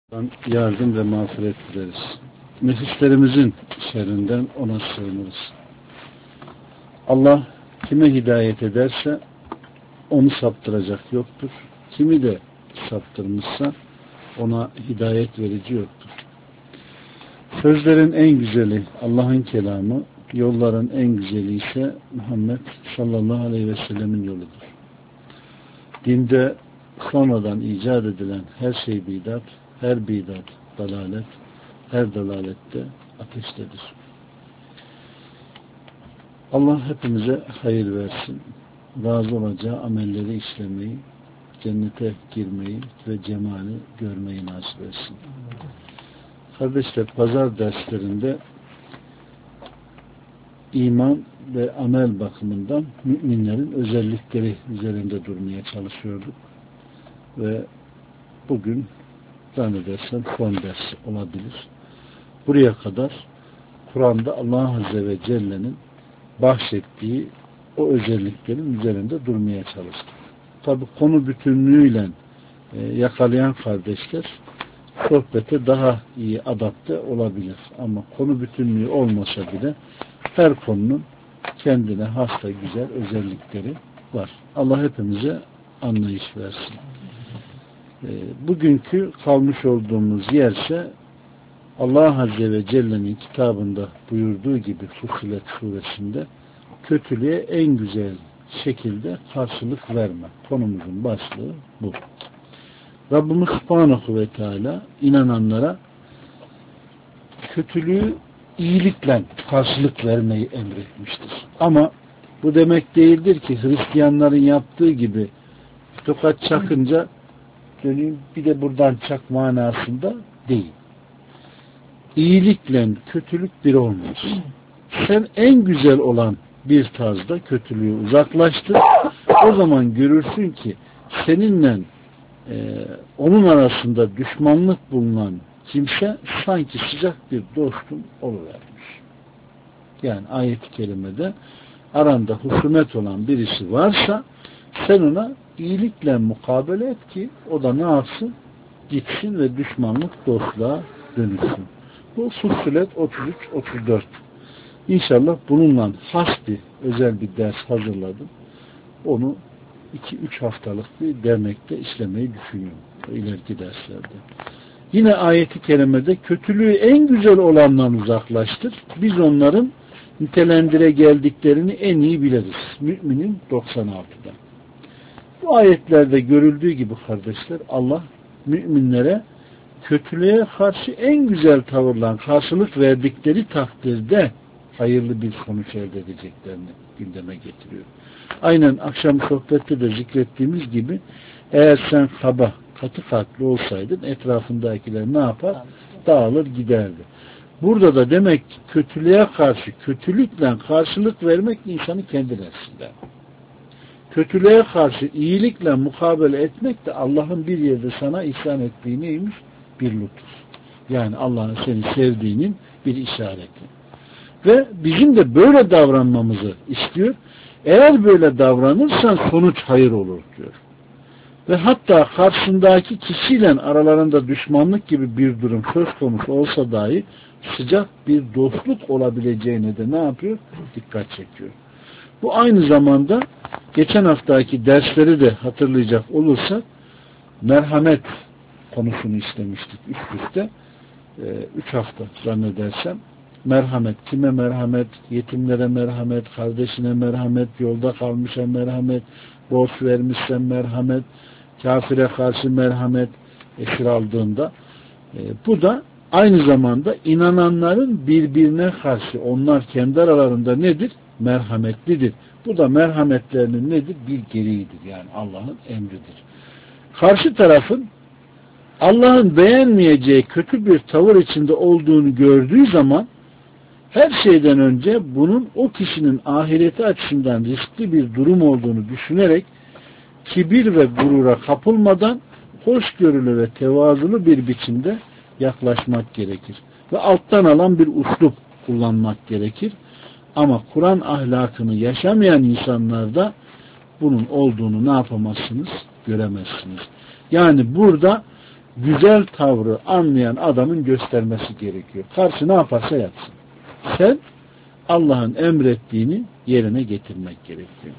Yardım ve mağfiret dileriz. Nefislerimizin şerrinden ona sığınırız. Allah kime hidayet ederse onu saptıracak yoktur. Kimi de saptırmışsa ona hidayet verici yoktur. Sözlerin en güzeli Allah'ın kelamı, yolların en güzeli ise Muhammed sallallahu aleyhi ve sellemin yoludur. Dinde sonradan icat edilen her şey bidat, her bidat dalalet, her dalalette ateştedir. Allah hepimize hayır versin. Razı olacağı amelleri işlemeyi, cennete girmeyi ve cemali görmeyi nasip etsin. Kardeşler, pazar derslerinde iman ve amel bakımından müminlerin özellikleri üzerinde durmaya çalışıyorduk. Ve bugün zannedersem son ders olabilir. Buraya kadar Kur'an'da Allah Azze ve Celle'nin bahsettiği o özelliklerin üzerinde durmaya çalıştık. Tabi konu bütünlüğüyle yakalayan kardeşler sohbete daha iyi adapte olabilir. Ama konu bütünlüğü olmasa bile her konunun kendine hasta güzel özellikleri var. Allah hepimize anlayış versin. Bugünkü kalmış olduğumuz yerse Allah Azze ve Celle'nin kitabında buyurduğu gibi Fussilet suresinde kötülüğe en güzel şekilde karşılık verme. Konumuzun başlığı bu. Rabbimiz Subhanahu ve Teala inananlara kötülüğü iyilikle karşılık vermeyi emretmiştir. Ama bu demek değildir ki Hristiyanların yaptığı gibi tokat çakınca döneyim bir de buradan çak manasında değil. İyilikle kötülük bir olmaz. Sen en güzel olan bir tarzda kötülüğü uzaklaştır. O zaman görürsün ki seninle onun arasında düşmanlık bulunan kimse sanki sıcak bir dostun oluvermiş. Yani ayet-i kerimede aranda husumet olan birisi varsa sen ona iyilikle mukabele et ki o da ne yapsın? Gitsin ve düşmanlık dostluğa dönüşsün. Bu Fussilet 33-34. İnşallah bununla has bir özel bir ders hazırladım. Onu 2-3 haftalık bir dernekte işlemeyi düşünüyorum. İleriki derslerde. Yine ayet-i kerimede kötülüğü en güzel olandan uzaklaştır. Biz onların nitelendire geldiklerini en iyi biliriz. Müminin 96'da. Bu ayetlerde görüldüğü gibi kardeşler Allah müminlere kötülüğe karşı en güzel tavırla karşılık verdikleri takdirde hayırlı bir sonuç elde edeceklerini gündeme getiriyor. Aynen akşam sohbette de zikrettiğimiz gibi eğer sen kaba, katı kalpli olsaydın etrafındakiler ne yapar? Dağılır giderdi. Burada da demek ki kötülüğe karşı kötülükle karşılık vermek insanı kendi nefsinden. Kötülüğe karşı iyilikle mukabele etmek de Allah'ın bir yerde sana ihsan ettiği neymiş? Bir lütuf. Yani Allah'ın seni sevdiğinin bir işareti. Ve bizim de böyle davranmamızı istiyor. Eğer böyle davranırsan sonuç hayır olur diyor. Ve hatta karşısındaki kişiyle aralarında düşmanlık gibi bir durum söz konusu olsa dahi sıcak bir dostluk olabileceğine de ne yapıyor? Dikkat çekiyor. Bu aynı zamanda geçen haftaki dersleri de hatırlayacak olursak merhamet konusunu işlemiştik üst üste. 3 hafta zannedersem. Merhamet. Kime merhamet? Yetimlere merhamet, kardeşine merhamet, yolda kalmışa merhamet, borç vermişsen merhamet, kafire karşı merhamet esir aldığında. Bu da aynı zamanda inananların birbirine karşı onlar kendi aralarında nedir? Merhametlidir. Bu da merhametlerinin nedir? Bir gereğidir. Yani Allah'ın emridir. Karşı tarafın Allah'ın beğenmeyeceği kötü bir tavır içinde olduğunu gördüğü zaman her şeyden önce bunun o kişinin ahireti açısından riskli bir durum olduğunu düşünerek kibir ve gurura kapılmadan hoşgörülü ve tevazulu bir biçimde yaklaşmak gerekir. Ve alttan alan bir üslup kullanmak gerekir. Ama Kur'an ahlakını yaşamayan insanlarda bunun olduğunu ne yapamazsınız? Göremezsiniz. Yani burada güzel tavrı anlayan adamın göstermesi gerekiyor. Karşı ne yaparsa yapsın. Sen Allah'ın emrettiğini yerine getirmek gerekiyor.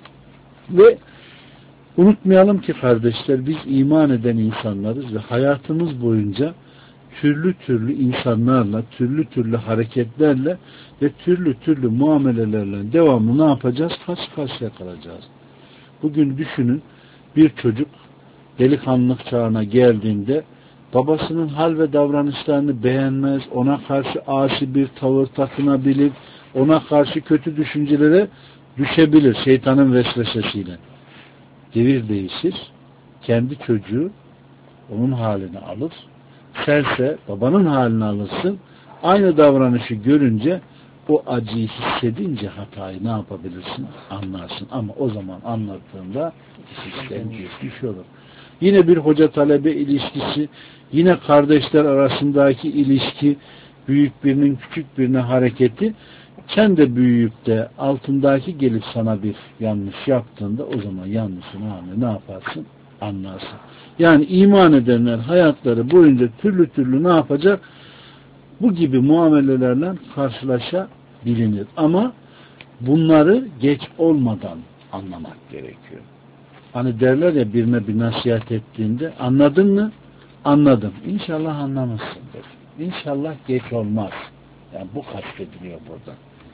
Ve unutmayalım ki kardeşler, biz iman eden insanlarız ve hayatımız boyunca türlü türlü insanlarla, türlü türlü hareketlerle ve türlü türlü muamelelerle devamlı ne yapacağız? Karşı karşıya kalacağız. Bugün düşünün, bir çocuk delikanlılık çağına geldiğinde babasının hal ve davranışlarını beğenmez, ona karşı asi bir tavır takınabilir, ona karşı kötü düşüncelere düşebilir şeytanın vesvesesiyle. Devir değişir, kendi çocuğu onun halini alır, sense babanın halini alırsın, aynı davranışı görünce o acıyı hissedince hatayı ne yapabilirsin? Anlarsın. Ama o zaman anlattığında işten geçmiş olur. Yine bir hoca talebe ilişkisi, yine kardeşler arasındaki ilişki, büyük birinin küçük birine hareketi, sen de büyüyüp de altındaki gelip sana bir yanlış yaptığında o zaman yanlışını ne yaparsın? Anlarsın. Yani iman edenler hayatları boyunca türlü türlü ne yapacak? Bu gibi muamelelerle karşılaşabilir. Ama bunları geç olmadan anlamak gerekiyor. Hani derler ya, birine bir nasihat ettiğinde, anladın mı? Anladım. İnşallah anlamışsındır. İnşallah geç olmaz. Yani bu kastediliyor burada.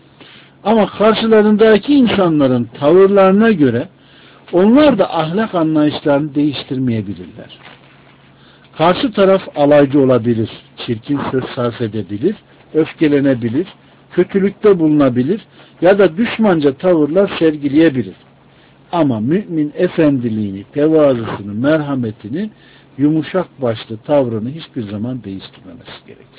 Ama karşılarındaki insanların tavırlarına göre onlar da ahlak anlayışlarını değiştirmeyebilirler. Karşı taraf alaycı olabilir, çirkin söz sarf edebilir, öfkelenebilir, kötülükte bulunabilir ya da düşmanca tavırlar sergileyebilir. Ama mümin efendiliğini, tevazusunu, merhametini, yumuşak başlı tavrını hiçbir zaman değiştirmemesi gerekir.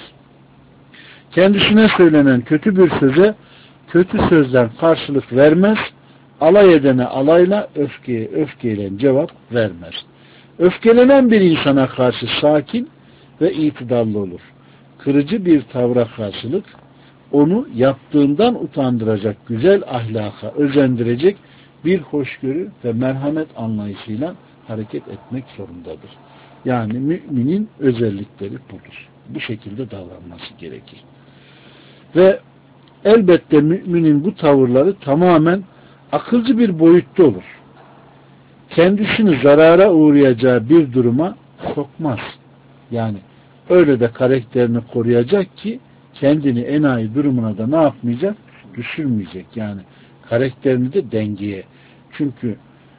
Kendisine söylenen kötü bir söze kötü sözden karşılık vermez, alay edene alayla, öfkeye öfkeyle cevap vermez. Öfkelenen bir insana karşı sakin ve itidallı olur. Kırıcı bir tavra karşılık onu yaptığından utandıracak güzel ahlaka özendirecek bir hoşgörü ve merhamet anlayışıyla hareket etmek zorundadır. Yani müminin özellikleri budur. Bu şekilde davranması gerekir. Ve elbette müminin bu tavırları tamamen akılcı bir boyutta olur. Kendisini zarara uğrayacağı bir duruma sokmaz. Yani öyle de karakterini koruyacak ki kendini enayi durumuna da ne yapmayacak? Düşürmeyecek. Yani karakterini de dengeye. Çünkü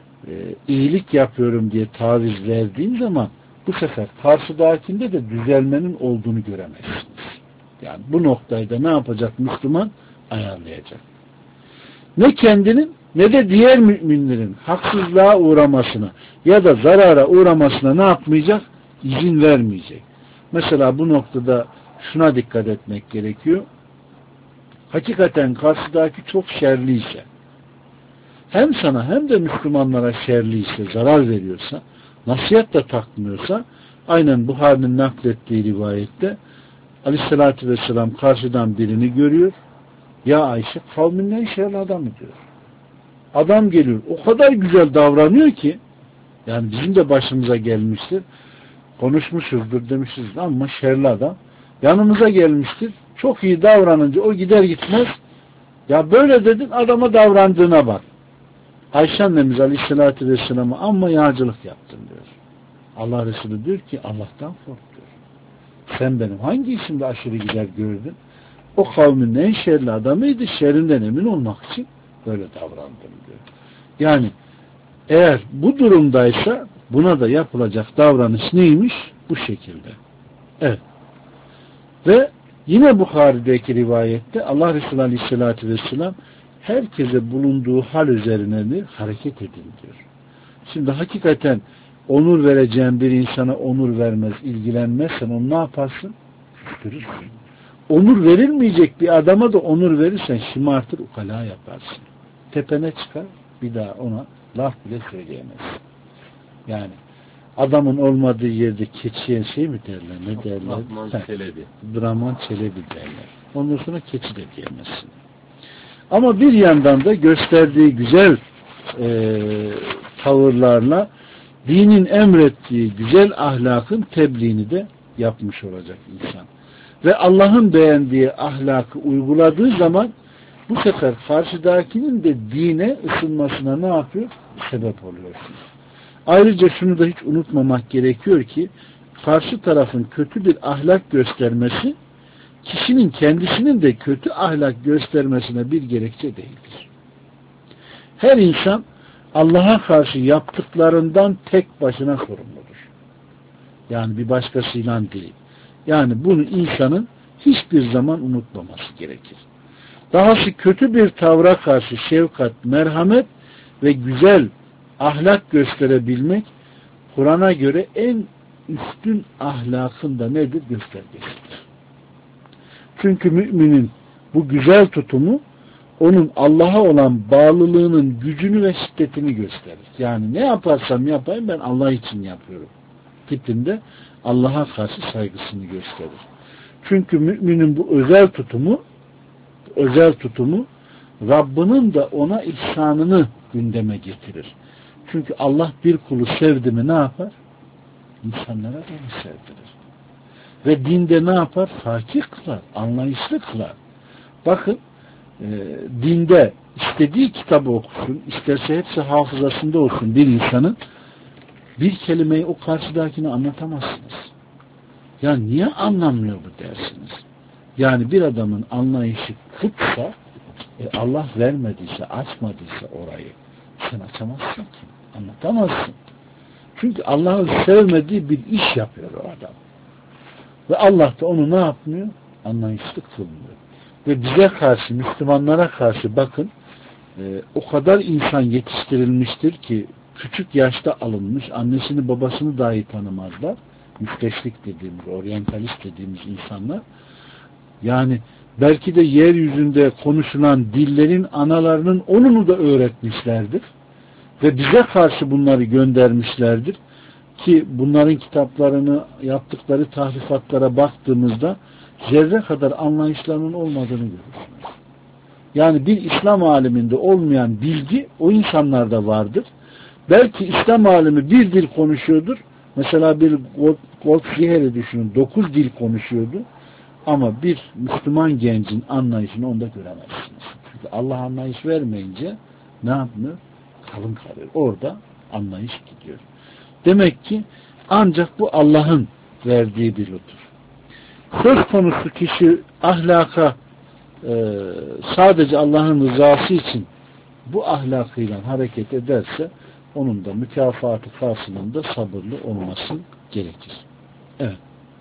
iyilik yapıyorum diye taviz verdiğin zaman bu sefer karşıdakinde de düzelmenin olduğunu göremezsiniz. Yani bu noktayı da ne yapacak Müslüman? Ayarlayacak. Ne kendinin ne de diğer müminlerin haksızlığa uğramasına ya da zarara uğramasına ne yapmayacak? İzin vermeyecek. Mesela bu noktada şuna dikkat etmek gerekiyor. Hakikaten karşıdaki çok şerliyse, hem sana hem de Müslümanlara şerliyse, zarar veriyorsa, nasihat da takmıyorsa, aynen Buhari'nin naklettiği rivayette Aleyhisselatü Vesselam karşıdan birini görüyor. Ya Ayşe, kavmin en şerli adamı diyor. Adam geliyor. O kadar güzel davranıyor ki, yani bizim de başımıza gelmiştir. Konuşmuşuzdur, demişiz ama şerli adam. Yanımıza gelmiştir. Çok iyi davranınca o gider gitmez. Ya böyle dedin, adama davrandığına bak. Ayşe annemiz Aleyhisselatü Vesselam'a amma yağcılık yaptın diyor. Allah Resulü diyor ki Allah'tan kork diyor. Sen benim hangi işimde aşırı gider gördün? O kavmin en şerli adamıydı. Şerrinden emin olmak için böyle davrandım diyor. Yani eğer bu durumdaysa buna da yapılacak davranış neymiş? Bu şekilde. Evet. Ve yine Bukhari'deki rivayette Allah Resulü Aleyhisselatü Vesselam herkese bulunduğu hal üzerine de hareket edin diyor. Şimdi hakikaten onur vereceğin bir insana onur vermez, ilgilenmezsen onu ne yaparsın? Küstürürsün. Onur verilmeyecek bir adama da onur verirsen şımartır, ukala yaparsın. Tepene çıkar, bir daha ona laf bile söyleyemezsin. Yani adamın olmadığı yerde keçiye şey mi derler, ne derler? Brahman Çelebi. Brahman Çelebi derler. Ondan sonra keçi de diyemezsin. Ama bir yandan da gösterdiği güzel tavırlarla dinin emrettiği güzel ahlakın tebliğini de yapmış olacak insan. Ve Allah'ın beğendiği ahlakı uyguladığı zaman bu sefer karşıdakinin de dine ısınmasına ne yapıyor? Sebep oluyorsun. Ayrıca şunu da hiç unutmamak gerekiyor ki karşı tarafın kötü bir ahlak göstermesi kişinin kendisinin de kötü ahlak göstermesine bir gerekçe değildir. Her insan Allah'a karşı yaptıklarından tek başına sorumludur. Yani bir başkasıyla değil. Yani bunu insanın hiçbir zaman unutmaması gerekir. Dahası kötü bir tavra karşı şefkat, merhamet ve güzel ahlak gösterebilmek Kur'an'a göre en üstün ahlakın da nedir? Göstergesidir. Çünkü müminin bu güzel tutumu onun Allah'a olan bağlılığının gücünü ve şiddetini gösterir. Yani ne yaparsam yapayım ben Allah için yapıyorum tipinde Allah'a karşı saygısını gösterir. Çünkü müminin bu özel tutumu Rabbinin de ona ihsanını gündeme getirir. Çünkü Allah bir kulu sevdi mi ne yapar? İnsanlara da onu sevdirir. Ve dinde ne yapar? Fakir kılar, anlayışlı kılar. Bakın dinde istediği kitabı okusun, isterse hepsi hafızasında olsun bir insanın bir kelimeyi o karşıdakine anlatamazsınız. Ya niye anlamıyor bu dersiniz? Yani bir adamın anlayışı kıtsa Allah vermediyse, açmadıysa orayı sen açamazsın ki. Anlatamazsın. Çünkü Allah'ın sevmediği bir iş yapıyor o adam. Ve Allah da onu ne yapmıyor? Anlayışlı kılmıyor. Ve bize karşı, Müslümanlara karşı bakın o kadar insan yetiştirilmiştir ki küçük yaşta alınmış, annesini babasını dahi tanımazlar. Müsteşrik dediğimiz, oryantalist dediğimiz insanlar. Yani belki de yeryüzünde konuşulan dillerin analarının onunu da öğretmişlerdir. Ve bize karşı bunları göndermişlerdir. Ki bunların kitaplarını, yaptıkları tahrifatlara baktığımızda zerre kadar anlayışlarının olmadığını görürsünüz. Yani bir İslam aleminde olmayan bilgi o insanlarda vardır. Belki İslam alemi bir dil konuşuyordur. Mesela bir Goldschieri düşünün, 9 dil konuşuyordu. Ama bir Müslüman gencin anlayışını onda göremezsiniz. Çünkü Allah anlayış vermeyince ne yapmıyor? Kalın kalıyor. Orada anlayış gidiyor. Demek ki ancak bu Allah'ın verdiği bir lütuf. Söz konusu kişi ahlaka sadece Allah'ın rızası için bu ahlakıyla hareket ederse onun da mükafatı karşılığında sabırlı olması gerekir. Evet.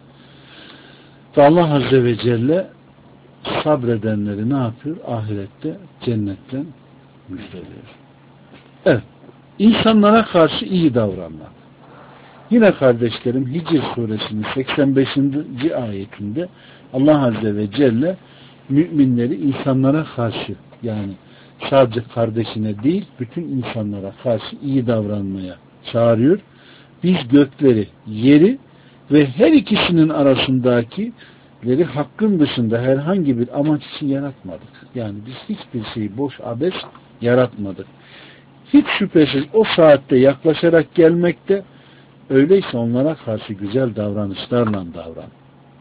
Ve Allah Azze ve Celle sabredenleri ne yapıyor? Ahirette cennetten müjdeliyor. Evet. İnsanlara karşı iyi davranmak. Yine kardeşlerim Hicr suresinin 85. ayetinde Allah Azze ve Celle müminleri insanlara karşı yani sadece kardeşine değil bütün insanlara karşı iyi davranmaya çağırıyor. Biz gökleri, yeri ve her ikisinin arasındakileri hakkın dışında herhangi bir amaç için yaratmadık. Yani biz hiçbir şeyi boş abes yaratmadık. Hiç şüphesiz o saatte yaklaşarak gelmekte, öyleyse onlara karşı güzel davranışlarla davran.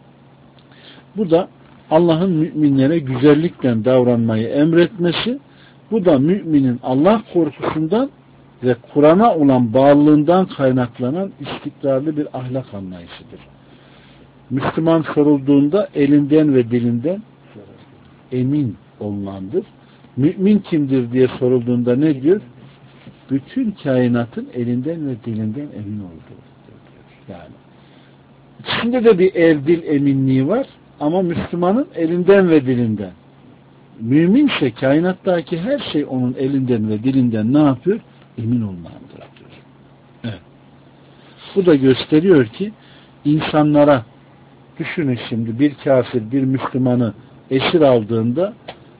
Bu da Allah'ın müminlere güzellikle davranmayı emretmesi, bu da müminin Allah korkusundan ve Kur'an'a olan bağlılığından kaynaklanan istikrarlı bir ahlak anlayışıdır. Müslüman sorulduğunda elinden ve dilinden emin olunandır. Mümin kimdir diye sorulduğunda ne diyor? Bütün kainatın elinden ve dilinden emin olduğu diyor. Yani içinde de bir el dil eminliği var ama Müslümanın elinden ve dilinden. Müminse kainattaki her şey onun elinden ve dilinden ne yapıyor? Emin olmandır diyor. Evet. Bu da gösteriyor ki insanlara düşünün şimdi bir kafir bir Müslümanı esir aldığında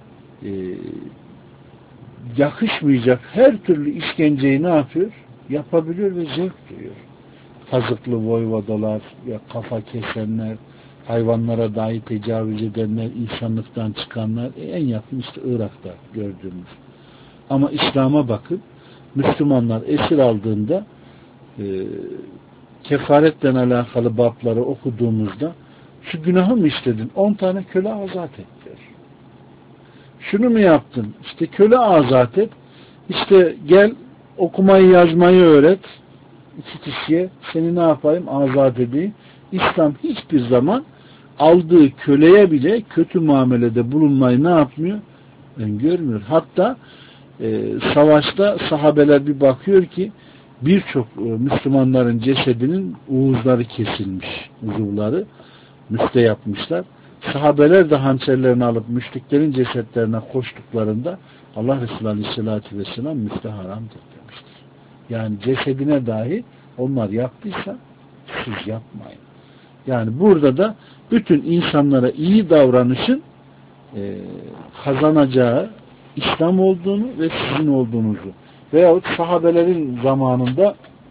yakışmayacak her türlü işkenceyi ne yapıyor? Yapabiliyor ve zevk duyuyor. Kazıklı voyvodalar, ya kafa kesenler, hayvanlara dahi tecavüz edenler, insanlıktan çıkanlar, en yakın işte Irak'ta gördüğümüz. Ama İslam'a bakın, Müslümanlar esir aldığında kefaretle alakalı babları okuduğumuzda şu günahı mı işledin? 10 tane köle azat et diyor. Şunu mu yaptın? İşte köle azat et. İşte gel okumayı yazmayı öğret. 2 kişiye seni ne yapayım? Azat edeyim. İslam hiçbir zaman aldığı köleye bile kötü muamelede bulunmayı ne yapmıyor? Öngörmüyor. Hatta savaşta sahabeler bir bakıyor ki birçok Müslümanların cesedinin uğuzları kesilmiş. Uzuvları müste yapmışlar. Sahabeler de hançerlerini alıp müşriklerin cesetlerine koştuklarında Allah Resulü Aleyhisselatü Vesselam müste haramdır demiştir. Yani cesedine dahi onlar yaptıysa siz yapmayın. Yani burada da bütün insanlara iyi davranışın kazanacağı İslam olduğunu ve sizin olduğunuzu veyahut sahabelerin zamanında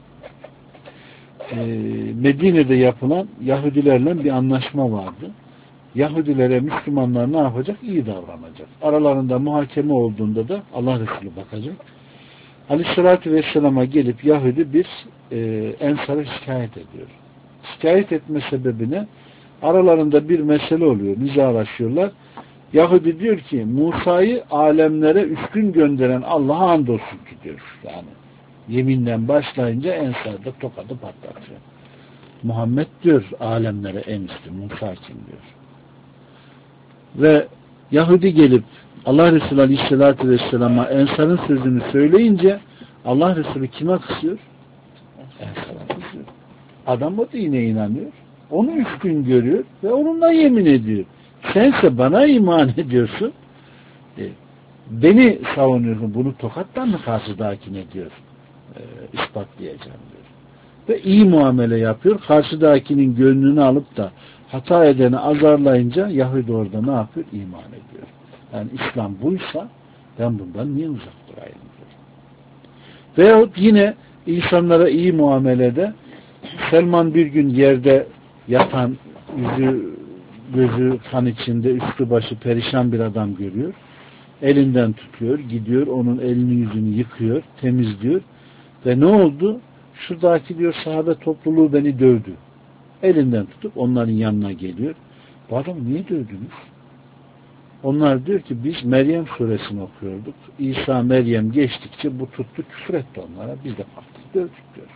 Medine'de yapılan Yahudilerle bir anlaşma vardı. Yahudilere Müslümanlar ne yapacak? İyi davranacak. Aralarında muhakeme olduğunda da Allah Resulü bakacak. Aleyhissalatü Vesselam'a gelip Yahudi bir Ensar'ı şikayet ediyor. Şikayet etme sebebine aralarında bir mesele oluyor. Nizalaşıyorlar. Yahudi diyor ki Musa'yı alemlere üstün gönderen Allah'a andolsun ki diyor. Yani yeminden başlayınca Ensar'da tokadı patlatıyor. Muhammed diyor alemlere en üstün. Musa kim diyor. Ve Yahudi gelip Allah Resulü Aleyhisselatü Vesselam'a Ensar'ın sözünü söyleyince Allah Resulü kime kızıyor? Ensar'a kızıyor. Adam o dine inanıyor. Onu üstün görüyor ve onunla yemin ediyor. Sense bana iman ediyorsun. Beni savunuyorsun. Bunu tokattan mı karşıdakine diyor. İspatlayacağım diyor. Ve iyi muamele yapıyor. Karşıdakinin gönlünü alıp da hata edeni azarlayınca Yahudi orada ne yapıyor? İman ediyor. Yani İslam buysa ben bundan niye uzak durayım diyor. Veyahut yine insanlara iyi muamelede Selman bir gün yerde yatan, yüzü gözü kan içinde, üstü başı perişan bir adam görüyor. Elinden tutuyor, gidiyor, onun elini yüzünü yıkıyor, temizliyor. Ve ne oldu? Şuradaki diyor sahabe topluluğu beni dövdü. Elinden tutup onların yanına geliyor. Bu adamı niye dövdünüz? Onlar diyor ki biz Meryem suresini okuyorduk. İsa Meryem geçtikçe bu tuttu küfür etti onlara. Biz de kalktık dövdük diyor.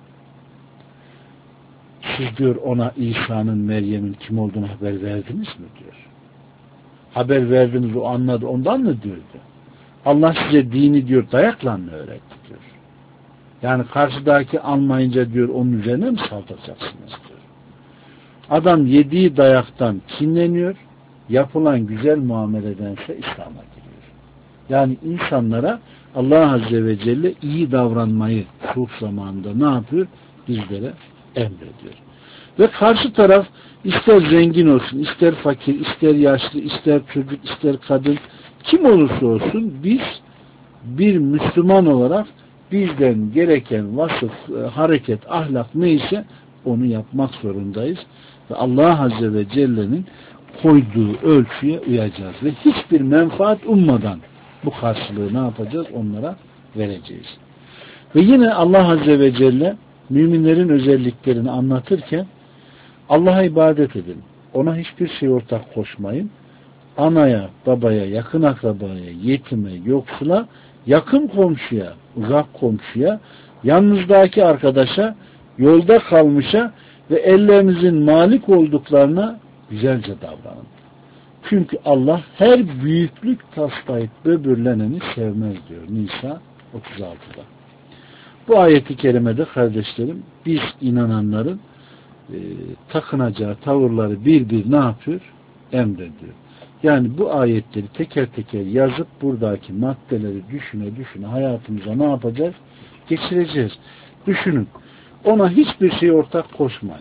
Siz diyor ona İsa'nın Meryem'in kim olduğunu haber verdiniz mi diyor. Haber verdiniz o anladı ondan mı diyordu. Allah size dini diyor dayakla mı öğretti diyor. Yani karşıdaki anlayınca diyor onun üzerine mi saldıracaksınız diyor. Adam yediği dayaktan kinleniyor. Yapılan güzel muameledense İslam'a giriyor. Yani insanlara Allah Azze ve Celle iyi davranmayı sulh zamanında ne yapıyor? Bizlere emrediyor. Ve karşı taraf ister zengin olsun, ister fakir, ister yaşlı, ister çocuk, ister kadın, kim olursa olsun biz bir Müslüman olarak bizden gereken vasıf, hareket, ahlak neyse onu yapmak zorundayız. Ve Allah Azze ve Celle'nin koyduğu ölçüye uyacağız. Ve hiçbir menfaat ummadan bu karşılığı ne yapacağız? Onlara vereceğiz. Ve yine Allah Azze ve Celle müminlerin özelliklerini anlatırken Allah'a ibadet edin. Ona hiçbir şey ortak koşmayın. Anaya, babaya, yakın akrabaya, yetime, yoksula, yakın komşuya, uzak komşuya, yanınızdaki arkadaşa, yolda kalmışa ve ellerinizin malik olduklarına güzelce davranın. Çünkü Allah her büyüklük taslayıp böbürleneni sevmez diyor Nisa 36'da. Bu ayeti kerimede kardeşlerim biz inananların takınacağı tavırları bir ne yapıyor? Emrediyor. Yani bu ayetleri teker teker yazıp buradaki maddeleri düşüne hayatımıza ne yapacağız? Geçireceğiz. Düşünün. Ona hiçbir şey ortak koşmayın.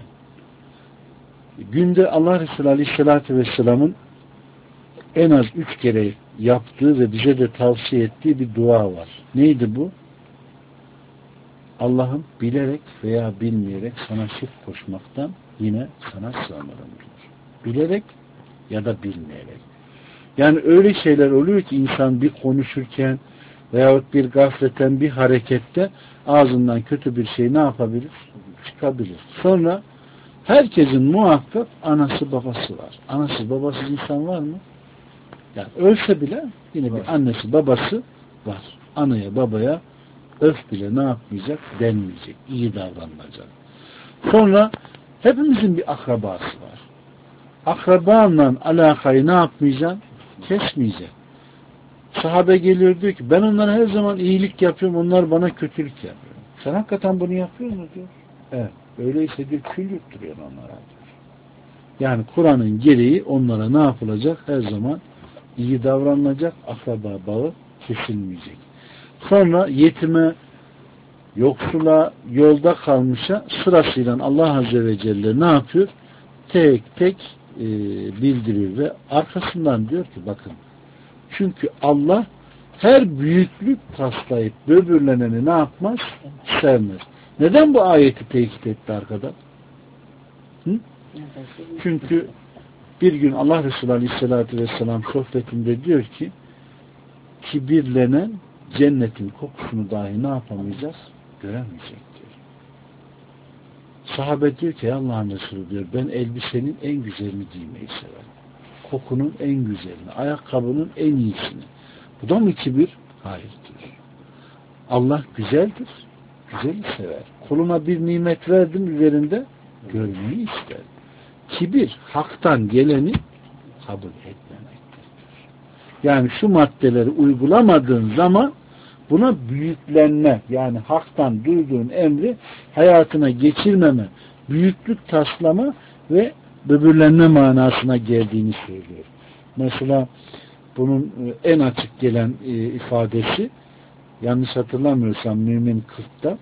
Günde Allah Resulü Aleyhisselatü Vesselam'ın en az 3 kere yaptığı ve bize de tavsiye ettiği bir dua var. Neydi bu? Allah'ım bilerek veya bilmeyerek sana şirk koşmaktan yine sana sığınırım diyor. Bilerek ya da bilmeyerek. Yani öyle şeyler oluyor ki insan bir konuşurken veyahut bir gafleten bir harekette ağzından kötü bir şey ne yapabilir? Çıkabilir. Sonra herkesin muhakkak anası babası var. Anasız babasız insan var mı? Yani ölse bile yine bir annesi babası var. Anaya babaya öf bile ne yapmayacak? Denmeyecek. İyi davranılacak. Sonra hepimizin bir akrabası var. Akrabanla alakayı ne yapmayacaksın? Kesmeyeceksin. Sahabe geliyor diyor ki ben onlara her zaman iyilik yapıyorum. Onlar bana kötülük yapıyor. Sen hakikaten bunu yapıyor musun diyor. Evet. Öyleyse diyor kül yutturuyor onlara diyor. Yani Kur'an'ın gereği onlara ne yapılacak? Her zaman iyi davranılacak. Akraba bağı kesilmeyecek. Sonra yetime, yoksula, yolda kalmışa sırasıyla Allah Azze ve Celle ne yapıyor? Tek tek bildiriyor ve arkasından diyor ki bakın çünkü Allah her büyüklük taslayıp böbürleneni ne yapmaz? Sevmez. Neden bu ayeti tekit etti arkada? Hı? Çünkü bir gün Allah Resulü Aleyhisselatü Vesselam sohbetinde diyor ki kibirlenen cennetin kokusunu dahi ne yapamayacak? Göremeyecek diyor. Sahabe diyor ki Allah'ın Resulü diyor ben elbisenin en güzelini giymeyi severim. Kokunun en güzelini, ayakkabının en iyisini. Bu da mı kibir? Hayır diyor. Allah güzeldir. Güzeli sever. Kuluna bir nimet verdim üzerinde görmeyi ister. Kibir haktan geleni kabul etmemektir. Yani şu maddeleri uygulamadığın zaman buna büyüklenme yani haktan duyduğun emri hayatına geçirmeme, büyüklük taslama ve böbürlenme manasına geldiğini söylüyor. Mesela bunun en açık gelen ifadesi yanlış hatırlamıyorsam Mümin 40'ta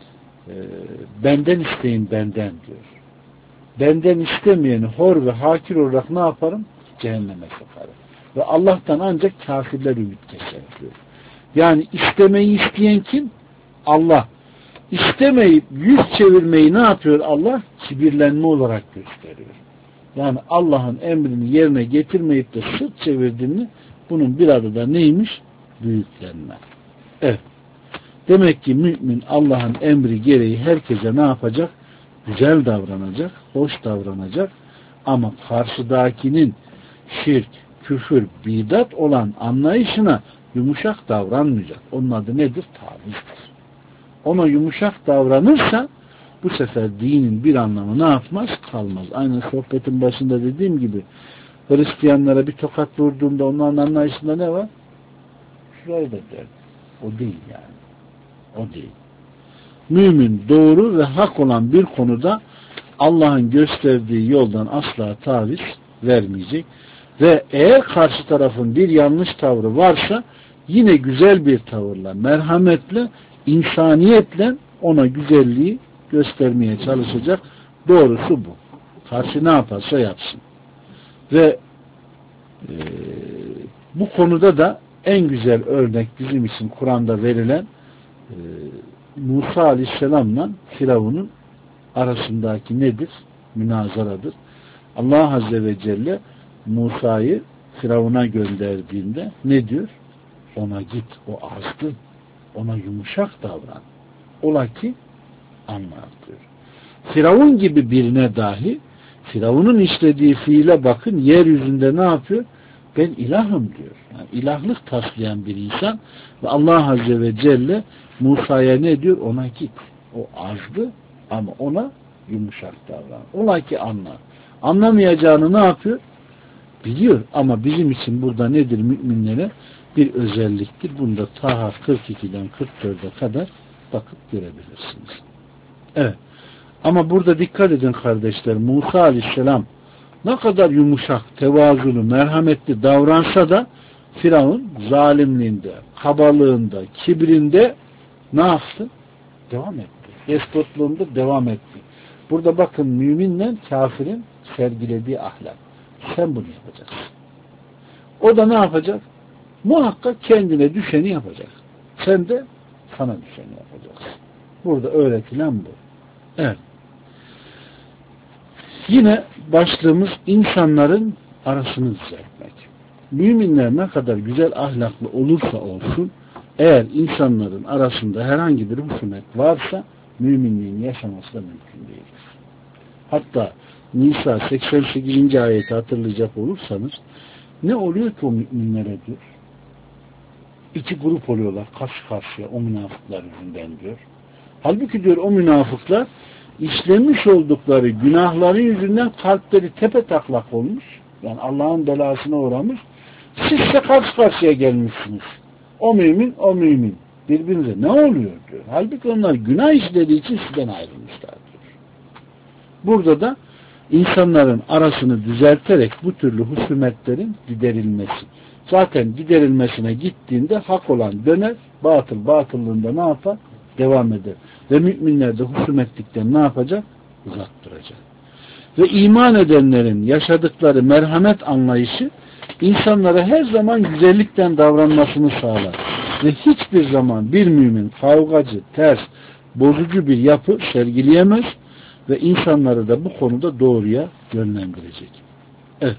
benden isteyin benden diyor. Benden istemeyeni hor ve hakir olarak ne yaparım? Cehenneme sokarım. Ve Allah'tan ancak kafirler ümit keser diyor. Yani istemeyi isteyen kim? Allah. İstemeyip yüz çevirmeyi ne yapıyor Allah? Kibirlenme olarak gösteriyor. Yani Allah'ın emrini yerine getirmeyip de sırt çevirdiğini bunun bir adı da neymiş? Büyüklenme. Evet. Demek ki mümin Allah'ın emri gereği herkese ne yapacak? Güzel davranacak, hoş davranacak ama karşıdakinin şirk, küfür, bidat olan anlayışına yumuşak davranmayacak. Onun adı nedir? Tavizdir. Ona yumuşak davranırsa bu sefer dinin bir anlamı ne yapmaz? Kalmaz. Aynen sohbetin başında dediğim gibi Hristiyanlara bir tokat vurduğunda onların anlayışında ne var? Şurayı da der. O değil yani. O değil. Mümin doğru ve hak olan bir konuda Allah'ın gösterdiği yoldan asla taviz vermeyecek. Ve eğer karşı tarafın bir yanlış tavrı varsa yine güzel bir tavırla, merhametle, insaniyetle ona güzelliği göstermeye çalışacak. Doğrusu bu. Karşı ne yaparsa yapsın. Ve bu konuda da en güzel örnek bizim için Kur'an'da verilen Musa Aleyhisselam'la Firavun'un arasındaki nedir? Münazaradır. Allah Azze ve Celle Musa'yı Firavun'a gönderdiğinde ne diyor? Ona git, o azdı. Ona yumuşak davran. Ola ki anlar diyor. Firavun gibi birine dahi Firavun'un işlediği fiile bakın yeryüzünde ne yapıyor? Ben ilahım diyor. Yani ilahlık taslayan bir insan ve Allah Azze ve Celle Musa'ya ne diyor? Ona git. O azdı ama ona yumuşak davran. Ola ki anlar. Anlamayacağını ne yapıyor? Biliyor ama bizim için burada nedir müminlere? Bir özelliktir. Bunda Taha 42'den 44'e kadar bakıp görebilirsiniz. Evet. Ama burada dikkat edin kardeşler. Musa Aleyhisselam ne kadar yumuşak, tevazulu, merhametli davransa da Firavun zalimliğinde, kabalığında, kibrinde ne yaptı? Devam etti. Despotluğunda devam etti. Burada bakın müminle kafirin sergilediği ahlak. Sen bunu yapacaksın. O da ne yapacak? Muhakkak kendine düşeni yapacak. Sen de sana düşeni yapacaksın. Burada öğretilen bu. Evet. Yine başlığımız insanların arasını düzeltmek. Müminler ne kadar güzel ahlaklı olursa olsun eğer insanların arasında herhangi bir husumet varsa müminliğin yaşaması da mümkün değildir. Hatta Nisa 88. ayeti hatırlayacak olursanız ne oluyor ki o müminlere diyor? İki grup oluyorlar karşı karşıya o münafıklar yüzünden diyor. Halbuki diyor o münafıklar işlemiş oldukları günahları yüzünden kalpleri tepetaklak olmuş. Yani Allah'ın belasına uğramış. Siz ise karşı karşıya gelmişsiniz. O mümin, o mümin. Birbirinize ne oluyor diyor. Halbuki onlar günah işlediği için sizden ayrılmışlar diyor. Burada da insanların arasını düzelterek bu türlü husumetlerin giderilmesi. Zaten giderilmesine gittiğinde hak olan döner, batıl batıllığında ne yapar? Devam eder. Ve müminler de husumetlikten ne yapacak? Uzak duracak. Ve iman edenlerin yaşadıkları merhamet anlayışı insanlara her zaman güzellikten davranmasını sağlar. Ve hiçbir zaman bir mümin kavgacı, ters, bozucu bir yapı sergileyemez ve insanları da bu konuda doğruya yönlendirecek. Evet.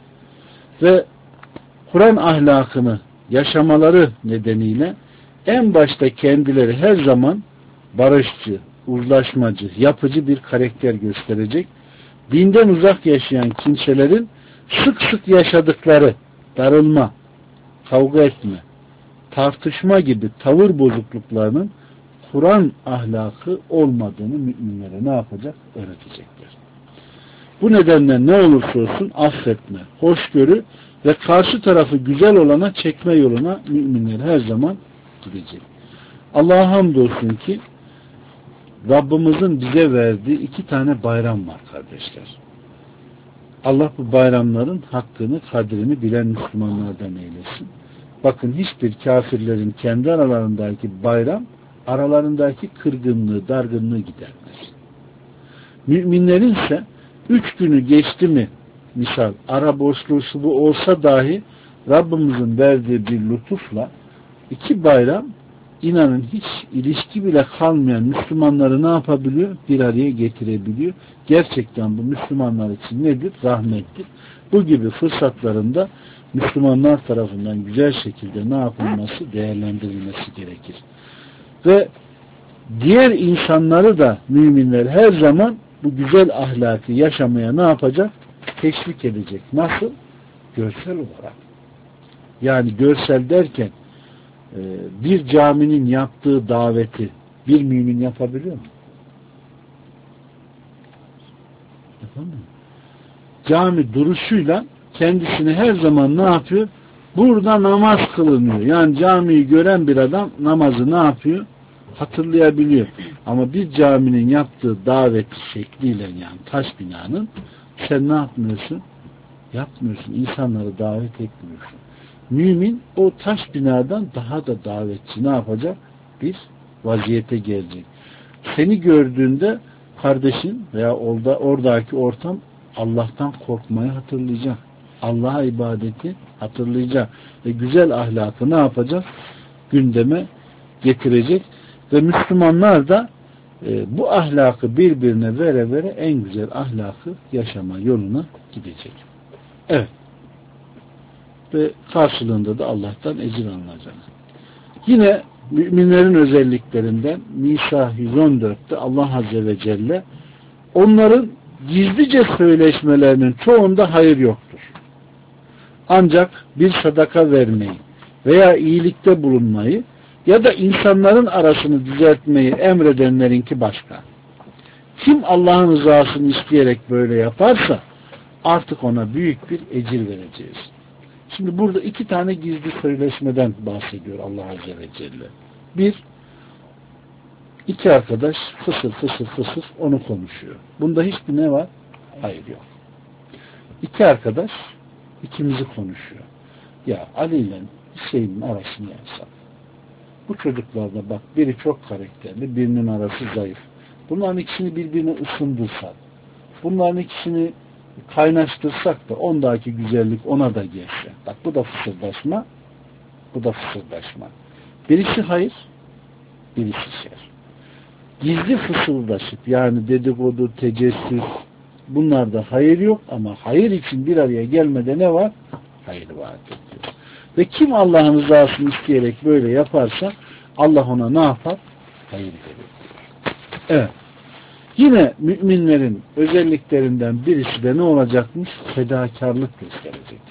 Ve Kur'an ahlakını yaşamaları nedeniyle en başta kendileri her zaman barışçı, uzlaşmacı, yapıcı bir karakter gösterecek. Dinden uzak yaşayan kimselerin sık sık yaşadıkları darılma, kavga etme, tartışma gibi tavır bozukluklarının Kur'an ahlakı olmadığını müminlere ne yapacak? Öğretecekler. Bu nedenle ne olursa olsun affetme, hoşgörü ve karşı tarafı güzel olana çekme yoluna müminler her zaman gidecek. Allah'a hamdolsun ki Rabbimizin bize verdiği 2 tane bayram var kardeşler. Allah bu bayramların hakkını, kadrini bilen Müslümanlardan eylesin. Bakın hiçbir kafirlerin kendi aralarındaki bayram aralarındaki kırgınlığı, dargınlığı gidermez. Müminlerin ise 3 günü geçti mi misal ara boşluğu şu bu olsa dahi Rabbimizin verdiği bir lütufla 2 bayram inanın hiç ilişki bile kalmayan Müslümanları ne yapabiliyor? Bir araya getirebiliyor. Gerçekten bu Müslümanlar için nedir? Rahmettir. Bu gibi fırsatlarında Müslümanlar tarafından güzel şekilde ne yapılması? Değerlendirilmesi gerekir. Ve diğer insanları da müminler her zaman bu güzel ahlakı yaşamaya ne yapacak? Teşvik edecek. Nasıl? Görsel olarak. Yani görsel derken bir caminin yaptığı daveti bir mümin yapabiliyor mu? Yapamıyor. Cami duruşuyla kendisini her zaman ne yapıyor? Burada namaz kılınıyor. Yani camiyi gören bir adam namazı ne yapıyor? Hatırlayabiliyor. Ama bir caminin yaptığı daveti şekliyle yani taş binanın sen ne yapmıyorsun? Yapmıyorsun. İnsanları davet etmiyorsun. Mümin o taş binadan daha da davetçi ne yapacak? Bir vaziyete gelecek. Seni gördüğünde kardeşin veya oradaki ortam Allah'tan korkmayı hatırlayacak. Allah'a ibadeti hatırlayacak. Ve güzel ahlakı ne yapacak? Gündeme getirecek. Ve Müslümanlar da bu ahlakı birbirine vere vere en güzel ahlakı yaşama yoluna gidecek. Evet. Ve karşılığında da Allah'tan ecir alınacak. Yine müminlerin özelliklerinden Nisa 114'te Allah Azze ve Celle onların gizlice söyleşmelerinin çoğunda hayır yoktur. Ancak bir sadaka vermeyi veya iyilikte bulunmayı ya da insanların arasını düzeltmeyi emredenlerinki başka. Kim Allah'ın rızasını isteyerek böyle yaparsa artık ona büyük bir ecir vereceğiz. Şimdi burada 2 tane gizli söyleşmeden bahsediyor Allah Azze ve Celle. 2 arkadaş fısır fısır fısır onu konuşuyor. Bunda hiçbir ne var? Hayır yok. 2 arkadaş ikimizi konuşuyor. Ya Ali ile Hüseyin'in arasını yapsak. Bu çocuklarda bak biri çok karakterli, birinin arası zayıf. Bunların ikisini birbirine ısındırsak, bunların ikisini kaynaştırsak da ondaki güzellik ona da gelse. Bak bu da fısırdaşma, bu da fısırdaşma. Birisi hayır, birisi şer. Gizli fısıldaşıp yani dedikodu, tecessüs bunlarda hayır yok ama hayır için bir araya gelmede ne var? Hayır vardır diyor. Ve kim Allah'ın rızasını isteyerek böyle yaparsa Allah ona ne yapar? Hayır verir. Evet. Yine müminlerin özelliklerinden birisi de ne olacakmış? Fedakarlık gösterecek.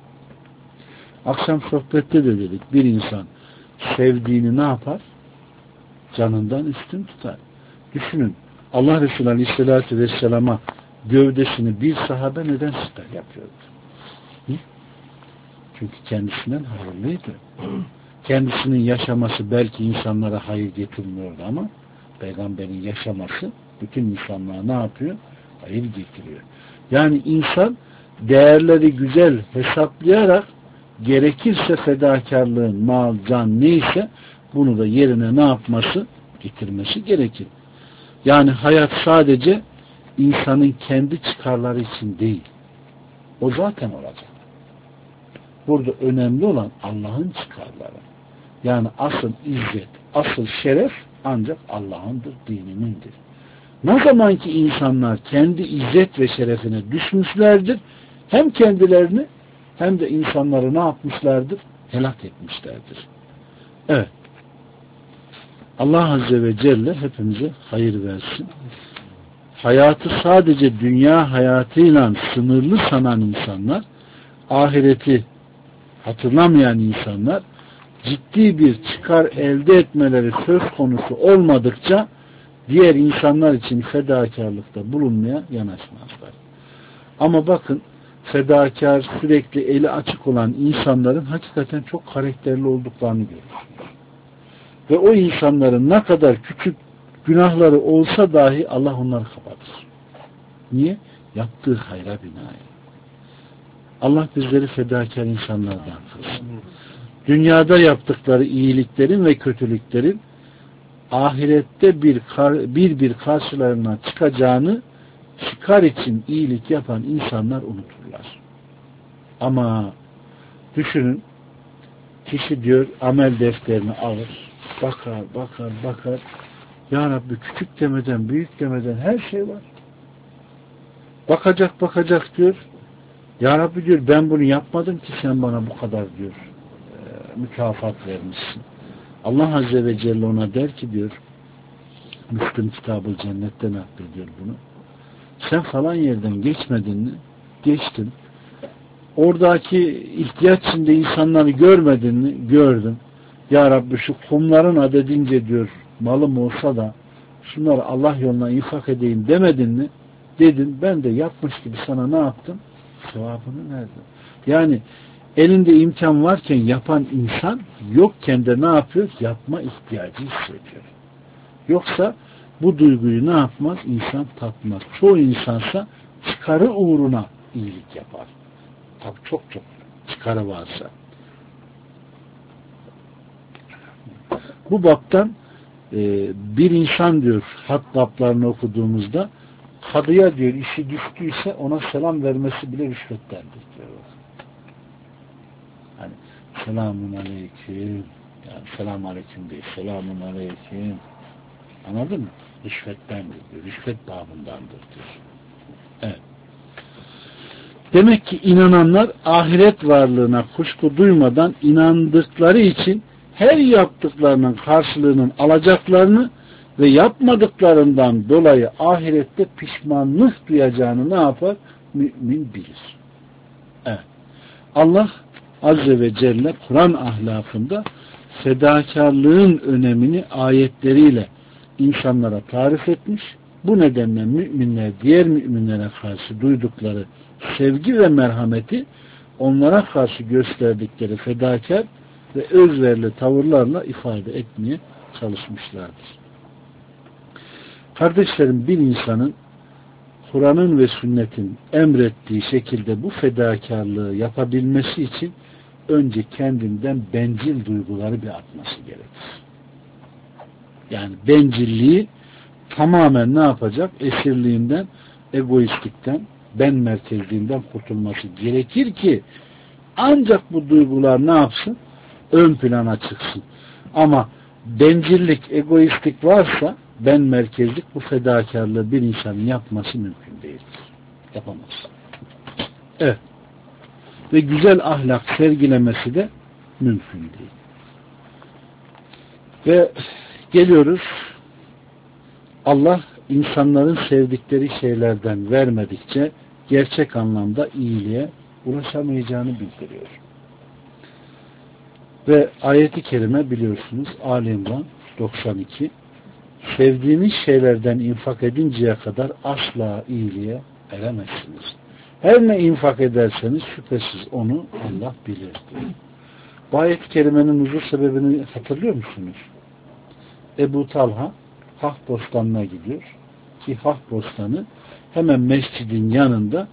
Akşam sohbette de dedik. Bir insan sevdiğini ne yapar? Canından üstün tutar. Düşünün. Allah Resulü Aleyhisselatü Vesselam'a gövdesini bir sahabe neden siper yapıyordu? Hı? Çünkü kendisinden hayırlıydı. Kendisinin yaşaması belki insanlara hayır getirmiyordu ama Peygamberin yaşaması bütün insanlığa ne yapıyor? Hayır getiriyor. Yani insan değerleri güzel hesaplayarak gerekirse fedakarlığın, mal, can neyse bunu da yerine ne yapması? Getirmesi gerekir. Yani hayat sadece insanın kendi çıkarları için değil. O zaten olacak. Burada önemli olan Allah'ın çıkarları. Yani asıl izzet, asıl şeref ancak Allah'ındır, dininindir. Ne zaman ki insanlar kendi izzet ve şerefine düşmüşlerdir, hem kendilerini hem de insanları ne yapmışlardır? Helak etmişlerdir. Evet. Allah Azze ve Celle hepimize hayır versin. Hayatı sadece dünya hayatıyla sınırlı sanan insanlar, ahireti hatırlamayan insanlar, ciddi bir çıkar elde etmeleri söz konusu olmadıkça diğer insanlar için fedakarlıkta bulunmaya yanaşmazlar. Ama bakın, fedakar, sürekli eli açık olan insanların hakikaten çok karakterli olduklarını görüyorsunuz. Ve o insanların ne kadar küçük günahları olsa dahi Allah onları kapatır. Niye? Yaptığı hayra binaen. Allah bizleri fedakar insanlardan kılsın. Dünyada yaptıkları iyiliklerin ve kötülüklerin ahirette bir karşılarına çıkacağını çıkar için iyilik yapan insanlar unuturlar. Ama düşünün, kişi diyor amel defterini alır, bakar. Ya Rabbi, küçük demeden, büyük demeden her şey var. Bakacak diyor. Ya Rabbi diyor, ben bunu yapmadım ki sen bana bu kadar diyor mükafat vermişsin. Allah Azze ve Celle ona der ki diyor, Müslüm Kitab-ı Cennet'ten naklediyor bunu. Sen falan yerden geçmedin mi? Geçtim. Oradaki ihtiyaç içinde insanları görmedin mi? Gördüm. Ya Rabbi, şu kumların adedince diyor malım olsa da şunları Allah yoluna infak edeyim demedin mi? Dedim. Ben de yapmış gibi sana ne yaptım? Sevabını verdim. Yani elinde imkan varken yapan insan yokken de ne yapıyor? Yapma ihtiyacı hissediyor. Yoksa bu duyguyu ne yapmaz? İnsan tatmaz. Çoğu insansa çıkarı uğruna iyilik yapar. Tabii çok çıkarı varsa. Bu baptan bir insan diyor hat bablarını okuduğumuzda kadıya diyor işi düştüyse ona selam vermesi bile rüşvettendir diyor. Hani selamun aleyküm, yani selamun aleyküm değil, selamun aleyküm, anladın mı? Rüşvettendir diyor. Rüşvet babındandır diyor. Evet. Demek ki inananlar ahiret varlığına kuşku duymadan inandıkları için her yaptıklarının karşılığının alacaklarını ve yapmadıklarından dolayı ahirette pişmanlık duyacağını ne yapar? Mümin bilir. Evet. Allah Azze ve Celle Kur'an ahlakında fedakarlığın önemini ayetleriyle insanlara tarif etmiş. Bu nedenle müminler diğer müminlere karşı duydukları sevgi ve merhameti onlara karşı gösterdikleri fedakar ve özverili tavırlarla ifade etmeye çalışmışlardır. Kardeşlerim, bir insanın Kur'an'ın ve sünnetin emrettiği şekilde bu fedakarlığı yapabilmesi için önce kendinden bencil duyguları bir atması gerekir. Yani bencilliği tamamen ne yapacak? Esirliğinden, egoistlikten, ben merkezliğinden kurtulması gerekir ki ancak bu duygular ne yapsın? Ön plana çıksın. Ama bencillik, egoistlik varsa ben merkezlik bu fedakarlığı bir insanın yapması mümkün değildir. Yapamaz. Evet. Ve güzel ahlak sergilemesi de mümkün değil. Ve geliyoruz, Allah insanların sevdikleri şeylerden vermedikçe gerçek anlamda iyiliğe ulaşamayacağını bildiriyor. Ve ayeti kerime biliyorsunuz Ali İmran 92, sevdiğiniz şeylerden infak edinceye kadar asla iyiliğe eremezsiniz. Her ne infak ederseniz şüphesiz onu Allah bilir diyor. Bu ayet-i kerimenin nuzul sebebini hatırlıyor musunuz? Ebu Talha Hah Bostanı'na gidiyor. Ki Hah Bostanı hemen mescidin yanında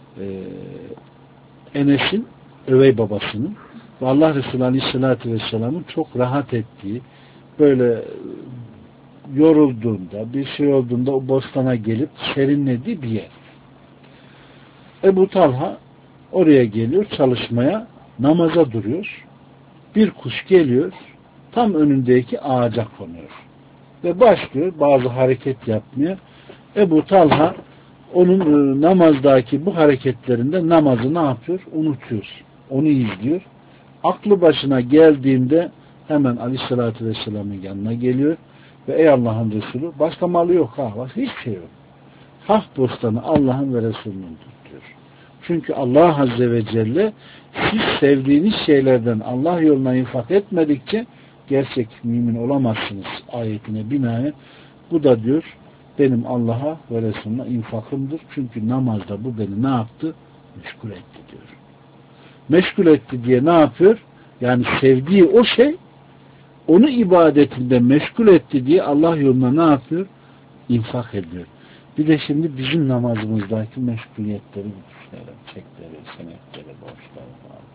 Enes'in övey babasının ve Allah Resulü Aleyhisselatü Vesselam'ın çok rahat ettiği, böyle yorulduğunda, bir şey olduğunda o bostana gelip serinlediği bir yer. Ebu Talha oraya geliyor çalışmaya, namaza duruyor. Bir kuş geliyor, tam önündeki ağaca konuyor. Ve başlıyor bazı hareket yapmaya. Ebu Talha onun namazdaki bu hareketlerinde namazı ne yapıyor? Unutuyor. Onu izliyor. Aklı başına geldiğinde hemen Aleyhisselatü Vesselam'ın yanına geliyor ve ey Allah'ın Resulü, başka malı yok ha, başka hiçbir şey yok. Hah bostanı Allah'ın ve Resulü'nündür diyor. Çünkü Allah Azze ve Celle siz sevdiğiniz şeylerden Allah yoluna infak etmedikçe gerçek mümin olamazsınız ayetine binaen. Bu da diyor benim Allah'a ve Resulüne infakımdır. Çünkü namazda bu beni ne yaptı? Meşgul etti diyor. Meşgul etti diye ne yapıyor? Yani sevdiği o şey onu ibadetinde meşgul etti diye Allah yoluna ne yapıyor? İnfak ediyor. Bir de şimdi bizim namazımızdaki meşguliyetleri düşünelim. Çekleri, senetleri, borçları falan.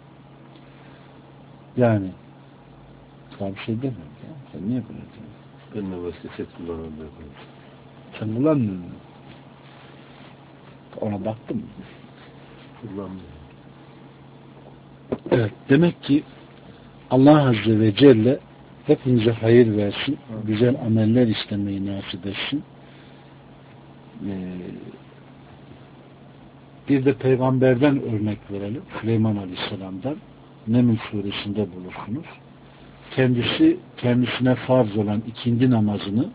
Yani daha bir şey demiyorum ya. Sen niye böyle diyorsun? Ben de başka set kullanamıyorum. Sen kullanmıyor musun? Ona baktın mı? Kullanmıyorum. Evet. Demek ki Allah Azze ve Celle hepinize hayır versin. Güzel ameller işlemeyi nasip etsin. Bir de peygamberden örnek verelim. Süleyman Aleyhisselam'dan. Neml suresinde bulursunuz. Kendisine farz olan ikindi namazını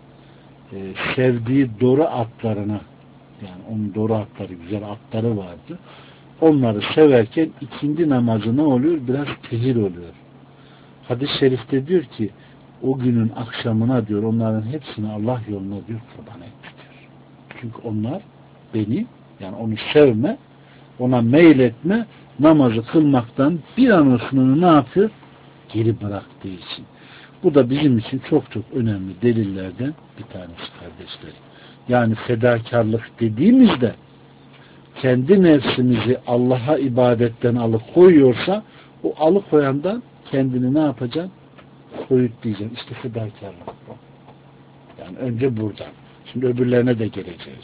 sevdiği doru atlarına, yani onun doru atları, güzel atları vardı. Onları severken ikindi namazı ne oluyor? Biraz tehir oluyor. Hadis-i şerifte diyor ki o günün akşamına diyor onların hepsini Allah yoluna diyor kurban etti diyor. Çünkü onlar beni, yani onu sevme, ona meyletme, namazı kılmaktan bir an olsun ne yapıyor? Geri bıraktığı için. Bu da bizim için çok çok önemli delillerden bir tanesi kardeşlerim. Yani fedakarlık dediğimizde kendi nefsimizi Allah'a ibadetten alıkoyuyorsa o alıkoyandan kendini ne yapacaksın? Soyutlayacaksın. İşte fedakarlık bu. Yani önce buradan. Şimdi öbürlerine de geleceğiz.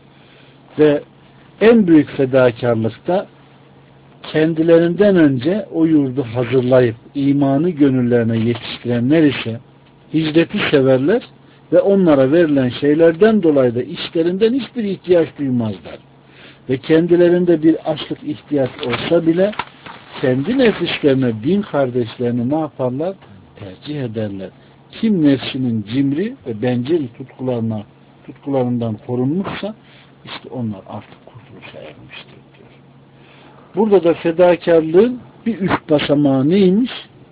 Ve en büyük fedakarlıkta kendilerinden önce o yurdu hazırlayıp imanı gönüllerine yetiştirenler ise hicreti severler ve onlara verilen şeylerden dolayı da işlerinden hiçbir ihtiyaç duymazlar. Ve kendilerinde bir açlık ihtiyaç olsa bile kendi nefislerine, din kardeşlerini ne yaparlar? Tercih ederler. Kim nefsinin cimri ve bencil tutkularından korunmuşsa işte onlar artık kurtuluşa ermiştir diyor. Burada da fedakarlığın bir üst basamağı neymiş?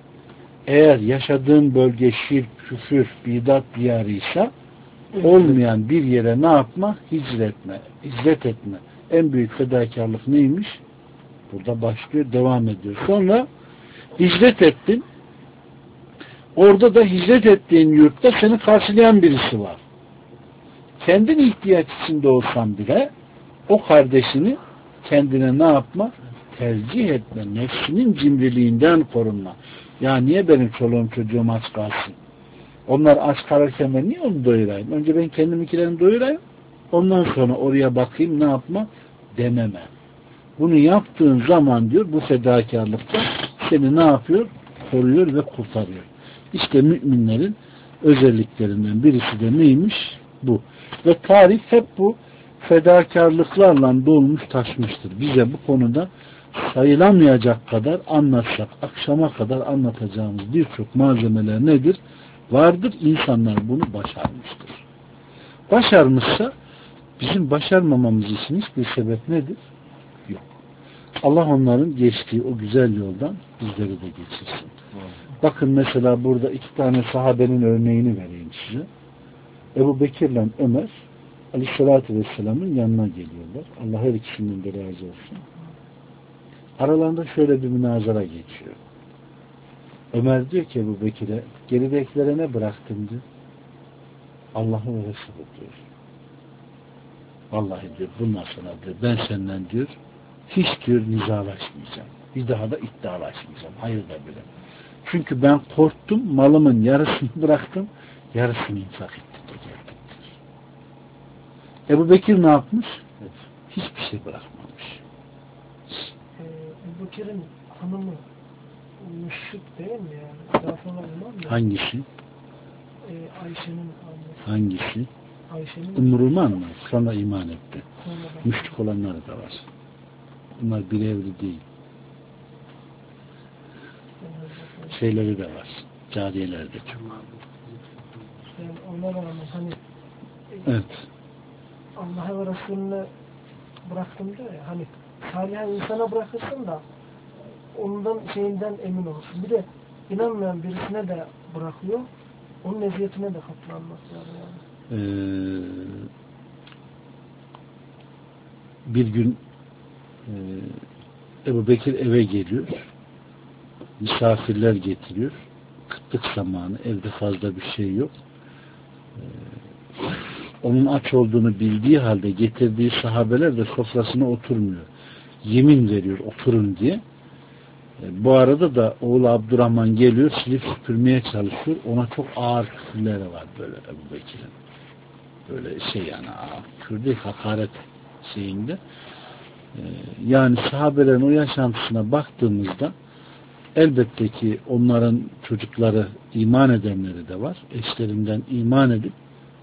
Eğer yaşadığın bölge şirk, küfür, bidat diyarıysa olmayan bir yere ne yapma? Hicret etme. En büyük fedakarlık neymiş? Burada başlıyor, devam ediyor. Sonra hicret ettin. Orada da hicret ettiğin yurtta seni karşılayan birisi var. Kendin ihtiyaç içinde olsan bile o kardeşini kendine ne yapma? Tercih etme. Nefsinin cimriliğinden korunma. Ya niye benim çoluğum çocuğum aç kalsın? Onlar aç kalırken ben niye onu doyurayım? Önce ben kendimkilerini doyurayım. Ondan sonra oraya bakayım ne yapma? Dememe. Bunu yaptığın zaman diyor bu fedakarlıkta seni ne yapıyor? Koruyor ve kurtarıyor. İşte müminlerin özelliklerinden birisi de neymiş? Bu. Ve tarih hep bu fedakarlıklarla dolmuş taşmıştır. Bize bu konuda sayılamayacak kadar anlatsak, akşama kadar anlatacağımız birçok malzemeler nedir? Vardır. İnsanlar bunu başarmıştır. Başarmışsa bizim başarmamamız için hiçbir sebep nedir? Yok. Allah onların geçtiği o güzel yoldan bizleri de geçirsin. Bakın mesela burada 2 tane sahabenin örneğini vereyim size. Ebu Bekir ile Ömer Aleyhisselatü Vesselam'ın yanına geliyorlar. Allah her ikisinden de razı olsun. Aralarında şöyle bir münazara geçiyor. Ömer diyor ki Ebu Bekir'e, geridekilere ne bıraktın diyor. Allah'ı ve Resulü diyor. Vallahi diyor bundan sonra diyor ben senden diyor hiç diyor nizalaşmayacağım. Bir daha da iddialaşmayacağım. Hayır da bile. Çünkü ben korktum, malımın yarısını bıraktım, yarısını infak ettim de geldim diyor. Ebu Bekir ne yapmış? Hiçbir şey bırakmamış. Ebu Bekir'in hanımı müşrik değil mi yani? Daha sonra imam mı? Hangisi? Ayşe'nin annesi. Hangisi? Ayşe'nin Umruman mı? Sonra iman etti. Sonra Müşrik olanları da var. Bunlar bir evli değil. Şeyleri de var. Cariyeleri de çok. yani ona rağmen hani Evet. Allah'a ve Resulüne bıraktım diyor ya hani salih insana bırakırsın da ondan şeyinden emin olursun. Bir de inanmayan birisine de bırakıyor. Onun eziyetine de katlanmak yani. Bir gün Ebu Bekir eve geliyor. Misafirler getiriyor. Kıtlık zamanı. Evde fazla bir şey yok. Onun aç olduğunu bildiği halde getirdiği sahabeler de sofrasına oturmuyor. Yemin veriyor oturun diye. Bu arada da oğlu Abdurrahman geliyor, silip süpürmeye çalışıyor. Ona çok ağır küfürleri var böyle Ebu Bekir'in. Böyle şey yani küfür değil, hakaret şeyinde. Yani sahabelerin o yaşantısına baktığımızda elbette ki onların çocukları iman edenleri de var. Eşlerinden iman edip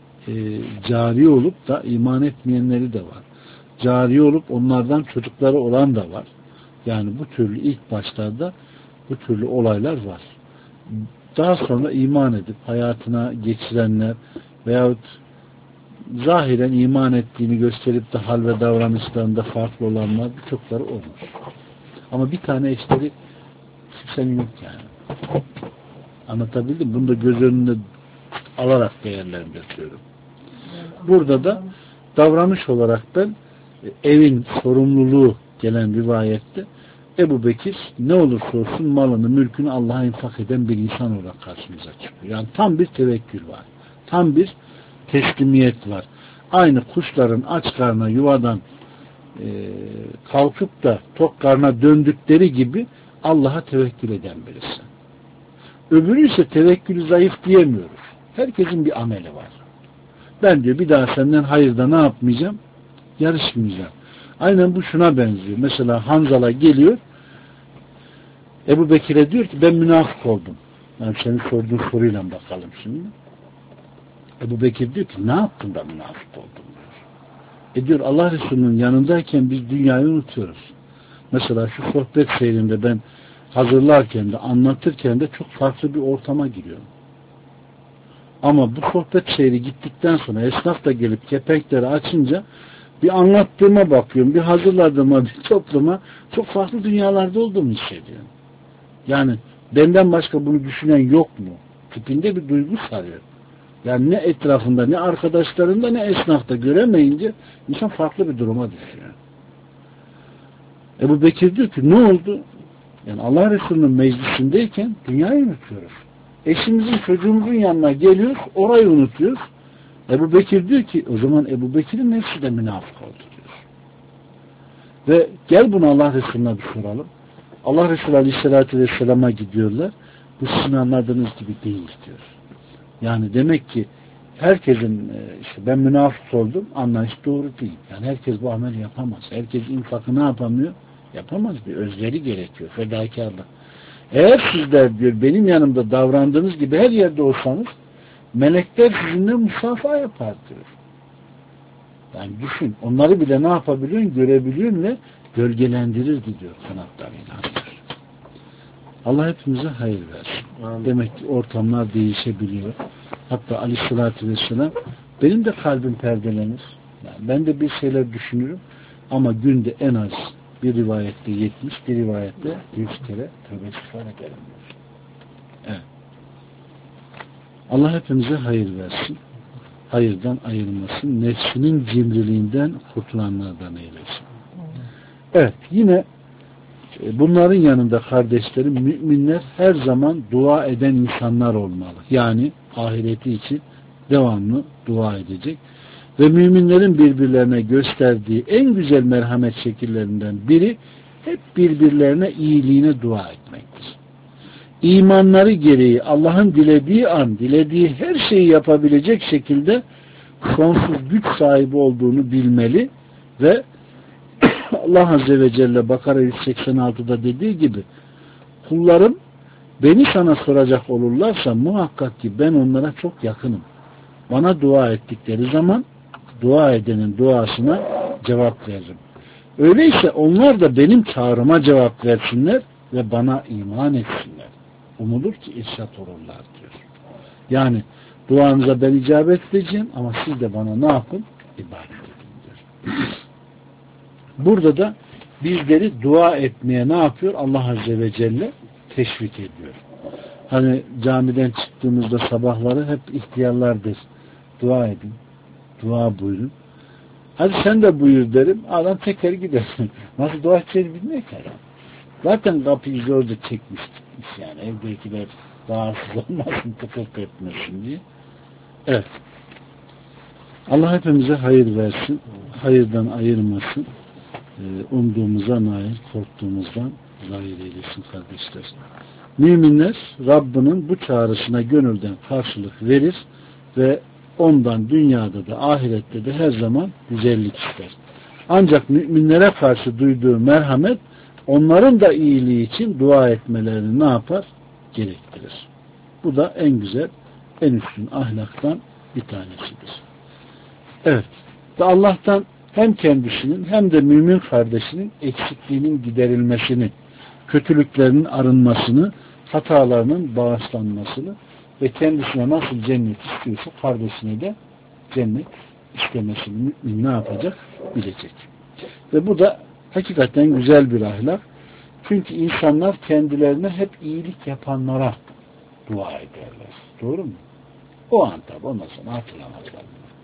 cari olup da iman etmeyenleri de var. Cari olup onlardan çocukları olan da var. Yani bu türlü ilk başlarda bu türlü olaylar var. Daha sonra iman edip hayatına geçirenler veyahut zahiren iman ettiğini gösterip de hal ve davranışlarında farklı olanlar birçokları olmuş. Ama bir tane eşleri kimsenin yok yani. Anlatabildim. Bunu da göz önünde alarak değerlendiriyorum. Burada da davranış olarak ben evin sorumluluğu gelen rivayette Ebu Bekir ne olursa olsun malını, mülkünü Allah'a infak eden bir insan olarak karşımıza çıkıyor. Yani tam bir tevekkül var. Tam bir teslimiyet var. Aynı kuşların aç karnına yuvadan kalkıp da tok karnına döndükleri gibi Allah'a tevekkül eden birisi. Öbürü ise tevekkülü zayıf diyemiyoruz. Herkesin bir ameli var. Ben diyor bir daha senden hayırda ne yapmayacağım? Yarışmayacağım. Aynen bu şuna benziyor. Mesela Hanzala geliyor Ebu Bekir'e diyor ki ben münafık oldum. Yani senin sorduğun soruyla bakalım şimdi. Ebu Bekir diyor ki ne yaptın da münafık oldun diyor. Diyor Allah Resulü'nün yanındayken biz dünyayı unutuyoruz. Mesela şu sohbet seyrinde ben hazırlarken de anlatırken de çok farklı bir ortama giriyorum. Ama bu sohbet seyri gittikten sonra esnaf da gelip kepenkleri açınca bir anlattığıma bakıyorum, bir hazırladığıma, bir topluma çok farklı dünyalarda olduğumu hissediyorum. Yani benden başka bunu düşünen yok mu? Tipinde bir duygu sarıyor. Yani ne etrafında, ne arkadaşlarında, ne esnafta göremeyince insan farklı bir duruma düşüyor. Ebu Bekir diyor ki ne oldu? Yani Allah Resulü'nün meclisindeyken dünyayı unutuyoruz. Eşimizin, çocuğumuzun yanına geliyoruz, orayı unutuyoruz. Ebu Bekir diyor ki o zaman Ebu Bekir'in nefsi de münafık oldu diyor. Ve gel bunu Allah Resulü'ne bir soralım. Allah Resulü Aleyhisselatü Vesselam'a gidiyorlar. Bu sizin anladığınız gibi değil diyor. Yani demek ki herkesin işte ben münafık oldum anlayış doğru değil. Yani herkes bu ameli yapamaz. Herkes infakı ne yapamıyor? Yapamaz. Bir özveri gerekiyor. Fedakarlık. Eğer sizler diyor benim yanımda davrandığınız gibi her yerde olsanız melekler sizinle musafaha yapar diyor. Yani düşün. Onları bile ne yapabiliyorsun? Görebiliyorsun ve gölgelendirirdi diyor kanatlarıyla diyor. Allah hepimize hayır versin. Amin. Demek ki ortamlar değişebiliyor. Hatta Aleyhisselatü Vesselam benim de kalbim perdelenir. Yani ben de bir şeyler düşünürüm ama günde en az bir rivayette 70, bir rivayette 100 kere tövbe istiğfar ederim diyor. Evet. Allah hepimize hayır versin. Hayırdan ayırmasın. Nefsinin cimriliğinden kurtulanlardan eylesin. Evet. Yine bunların yanında kardeşlerim, müminler her zaman dua eden insanlar olmalı. Yani ahireti için devamlı dua edecek. Ve müminlerin birbirlerine gösterdiği en güzel merhamet şekillerinden biri hep birbirlerine iyiliğine dua etmektir. İmanları gereği Allah'ın dilediği an, dilediği her şeyi yapabilecek şekilde sonsuz güç sahibi olduğunu bilmeli ve Allah Azze ve Celle Bakara 186'da dediği gibi kullarım beni sana soracak olurlarsa muhakkak ki ben onlara çok yakınım. Bana dua ettikleri zaman dua edenin duasına cevap veririm. Öyleyse onlar da benim çağrıma cevap versinler ve bana iman etsinler. Umulur ki irşat olurlar diyor. Yani duanıza ben icabet edeceğim ama siz de bana ne yapın? İbadet edin diyor. Burada da bizleri dua etmeye ne yapıyor? Allah Azze ve Celle teşvik ediyor. Hani camiden çıktığımızda sabahları hep ihtiyarlardır. Dua edin. Dua buyurun. Hadi sen de buyur derim. Adam teker gider. Nasıl dua edeceğini bilmiyor ki adam. Zaten kapıyı zorca çekmiş gitmiş yani. Evdekiler rahatsız olmasın, tıkırt etmesin diye. Evet. Allah hepimize hayır versin. Hayırdan ayırmasın. Umduğumuza nail, korktuğumuzdan zahir eylesin kardeşler. Müminler Rabbinin bu çağrısına gönülden karşılık verir ve ondan dünyada da ahirette de her zaman güzellik ister. Ancak müminlere karşı duyduğu merhamet onların da iyiliği için dua etmelerini ne yapar? Gerektirir. Bu da en güzel, en üstün ahlaktan bir tanesidir. Evet. Ve Allah'tan hem kendisinin hem de mümin kardeşinin eksikliğinin giderilmesini, kötülüklerinin arınmasını, hatalarının bağışlanmasını ve kendisine nasıl cennet istiyorsa kardeşine de cennet istemesini mümin ne yapacak? Bilecek. Ve bu da hakikaten güzel bir ahlak. Çünkü insanlar kendilerine hep iyilik yapanlara dua ederler. Doğru mu? O an tabi ondan sonra hatırlamazlar.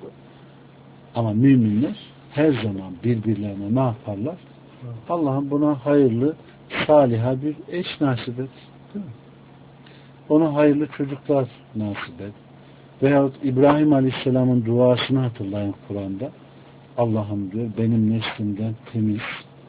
Ama müminler her zaman birbirlerine ne yaparlar? Allah'ım buna hayırlı, saliha bir eş nasip et. Değil mi? Ona hayırlı çocuklar nasip et. Veyahut İbrahim Aleyhisselam'ın duasını hatırlayın Kur'an'da. Allah'ım diyor benim neslimden temiz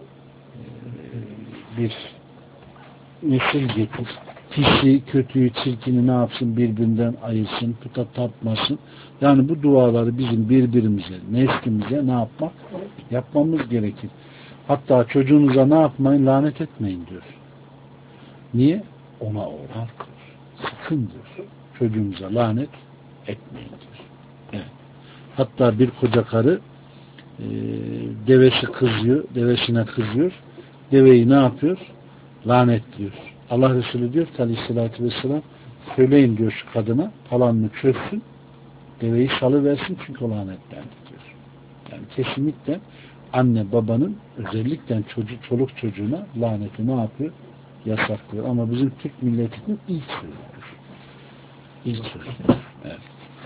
bir nesil getir. Pisi, kötüyü, çirkini ne yapsın birbirinden ayırsın, puta tapmasın. Yani bu duaları bizim birbirimize, neslimize ne yapmak? Yapmamız gerekir. Hatta çocuğunuza ne yapmayın? Lanet etmeyin diyor. Niye? Ona orar diyor. Sakın diyor. Çocuğunuza lanet etmeyin diyor. Evet. Hatta bir koca karı devesi kızıyor, devesine kızıyor. Deveyi ne yapıyor? Lanetliyor. Allah Resulü diyor ki Aleyhisselatü Vesselam söyleyin diyor şu kadına palanını çözsün, deveyi salıversin çünkü o lanetlendi diyor. Yani kesinlikle anne babanın özellikle çoluk çocuğuna laneti ne yapıyor? Yasaklıyor. Ama bizim Türk milletinin ilk sözüdür. İlk sözüdür. Evet.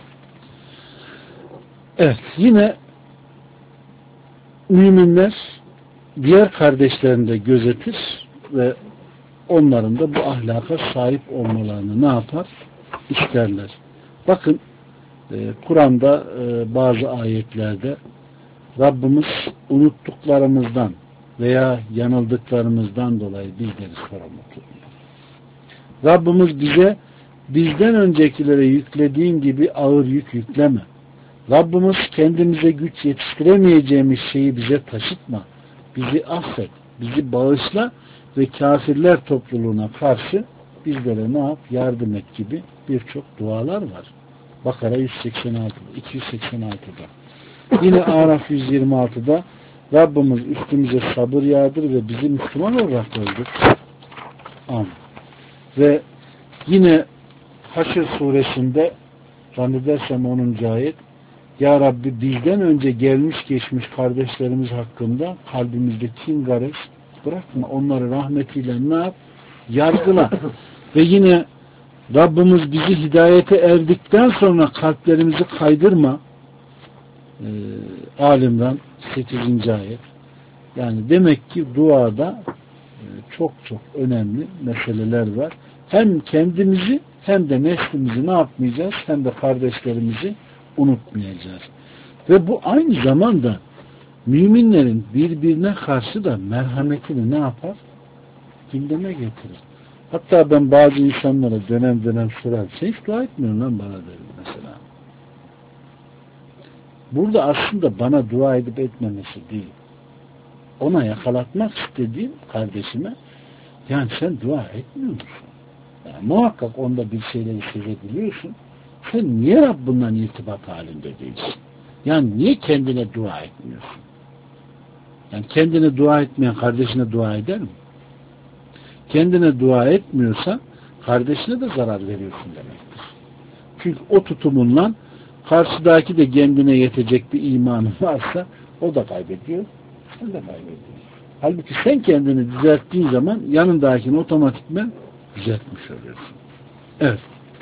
Evet. Yine müminler diğer kardeşlerini de gözetir ve onların da bu ahlaka sahip olmalarını ne yapar? İsterler. Bakın Kur'an'da bazı ayetlerde Rabbimiz unuttuklarımızdan veya yanıldıklarımızdan dolayı bizleri sorumlu tutuyor. Rabbimiz bize bizden öncekilere yüklediğin gibi ağır yük yükleme. Rabbimiz kendimize güç yetiştiremeyeceğimiz şeyi bize taşıtma. Bizi affet, bizi bağışla ve kafirler topluluğuna karşı bizlere ne yap? Yardım et gibi birçok dualar var. Bakara 186'da, 286'da. Yine Araf 126'da Rabbimiz üstümüze sabır yağdır ve bizi Müslüman olarak öldür. Amin. Ve yine Haşr suresinde zannedersem 10. ayet, Ya Rabbi bizden önce gelmiş geçmiş kardeşlerimiz hakkında kalbimizde kin gares bırakma. Onları rahmetiyle ne yap? Yargıla. Ve yine Rabbimiz bizi hidayete erdikten sonra kalplerimizi kaydırma. Alimran 8. ayet. Yani demek ki duada çok çok önemli meseleler var. Hem kendimizi hem de neslimizi ne yapmayacağız? Hem de kardeşlerimizi unutmayacağız. Ve bu aynı zamanda müminlerin birbirine karşı da merhametini ne yapar? Gündeme getirir. Hatta ben bazı insanlara dönem dönem sorar. Sen hiç dua etmiyorsun lan bana derim mesela. Burada aslında bana dua edip etmemesi değil. Ona yakalatmak istediğim kardeşime, yani sen dua etmiyor musun? Yani muhakkak onda bir şeyleri sezebiliyorsun. Sen niye Rabbinden irtibat halinde değilsin? Yani niye kendine dua etmiyorsun? Yani kendine dua etmeyen kardeşine dua eder mi? Kendine dua etmiyorsa kardeşine de zarar veriyorsun demektir. Çünkü o tutumunla karşıdaki de kendine yetecek bir imanı varsa o da kaybediyor, sen de kaybediyorsun. Halbuki sen kendini düzelttiğin zaman yanındakini otomatikman düzeltmiş oluyorsun. Evet.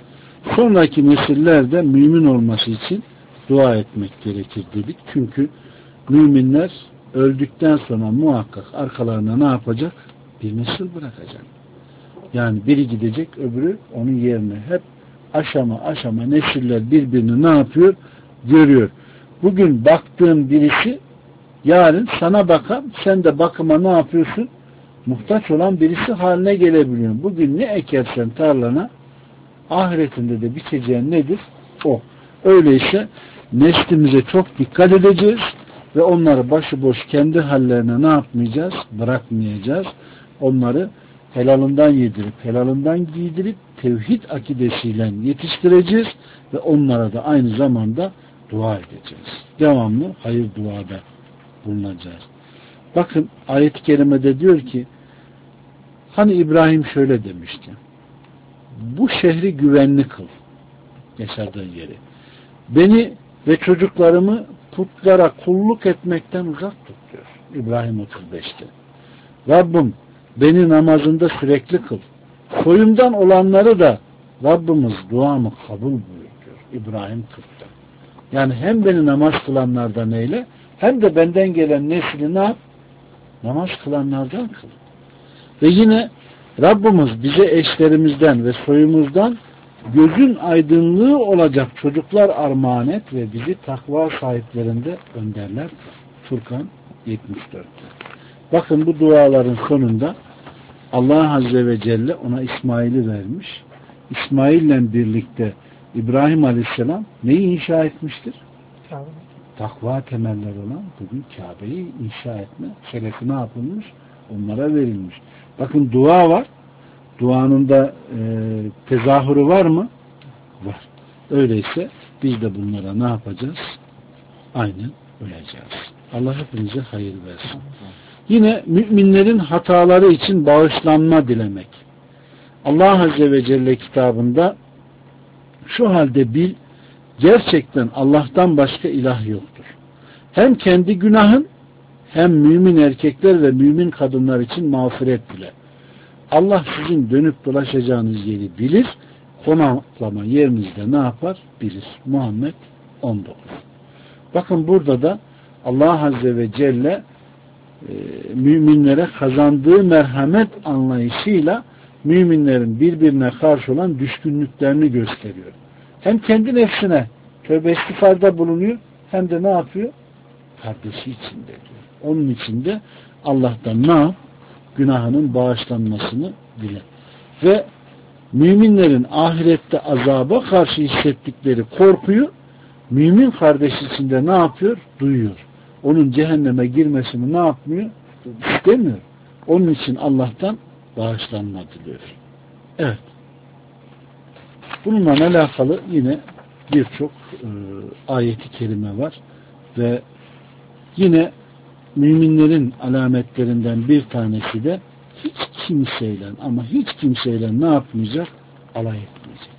Sonraki nesillerde mümin olması için dua etmek gerekir dedik. Çünkü müminler öldükten sonra muhakkak arkalarına ne yapacak? Bir nesil bırakacak. Yani biri gidecek, öbürü onun yerine. Hep aşama aşama nesiller birbirini ne yapıyor? Görüyor. Bugün baktığın birisi yarın sana bakan, sen de bakıma ne yapıyorsun? Muhtaç olan birisi haline gelebiliyor. Bugün ne ekersen tarlana ahiretinde de biçeceğin nedir? O. Öyleyse neslimize çok dikkat edeceğiz ve onları başıboş kendi hallerine ne yapmayacağız? Bırakmayacağız. Onları helalından yedirip, helalından giydirip tevhid akidesiyle yetiştireceğiz ve onlara da aynı zamanda dua edeceğiz. Devamlı hayır duada bulunacağız. Bakın ayet-i kerimede diyor ki, hani İbrahim şöyle demişti, bu şehri güvenli kıl, yaşadığın yeri. Beni ve çocuklarımı putlara kulluk etmekten uzak tut diyor İbrahim 35'te. Rabbim beni namazında sürekli kıl. Soyumdan olanları da Rabbimiz duamı kabul buyur diyor İbrahim 40'ta. Yani hem beni namaz kılanlardan eyle, hem de benden gelen nesli ne yap? Namaz kılanlardan kıl. Ve yine Rabbimiz bize eşlerimizden ve soyumuzdan gözün aydınlığı olacak çocuklar armağan et ve bizi takva sahiplerinde önderler. Furkan 74'te. Bakın bu duaların sonunda Allah Azze ve Celle ona İsmail'i vermiş. İsmail'le birlikte İbrahim Aleyhisselam neyi inşa etmiştir? Takva temeller olan bugün Kabe'yi inşa etme şerefi ne yapılmış? Onlara verilmiş. Bakın dua var. Duanın da tezahürü var mı? Var. Öyleyse biz de bunlara ne yapacağız? Aynen öleceğiz. Allah hepinize hayır versin. Yine müminlerin hataları için bağışlanma dilemek. Allah Azze ve Celle kitabında şu halde bil, gerçekten Allah'tan başka ilah yoktur. Hem kendi günahın hem mümin erkekler ve mümin kadınlar için mağfiret dile. Allah sizin dönüp dolaşacağınız yeri bilir, konaklama yerinizde ne yapar? Bilir. Muhammed 19. Bakın burada da Allah Azze ve Celle müminlere kazandığı merhamet anlayışıyla müminlerin birbirine karşı olan düşkünlüklerini gösteriyor. Hem kendi nefsine tövbe istiğfarda bulunuyor, hem de ne yapıyor? Kardeşi için de diyor. Onun için de Allah'tan ne yap? Günahının bağışlanmasını dile. Ve müminlerin ahirette azaba karşı hissettikleri korkuyu mümin kardeşi içinde ne yapıyor? Duyuyor. Onun cehenneme girmesini ne yapmıyor? İstemiyor. Onun için Allah'tan bağışlanma diliyor. Evet. Bununla alakalı yine birçok ayeti kerime var ve yine müminlerin alametlerinden bir tanesi de hiç kimseyle ne yapmayacak? Alay etmeyecek.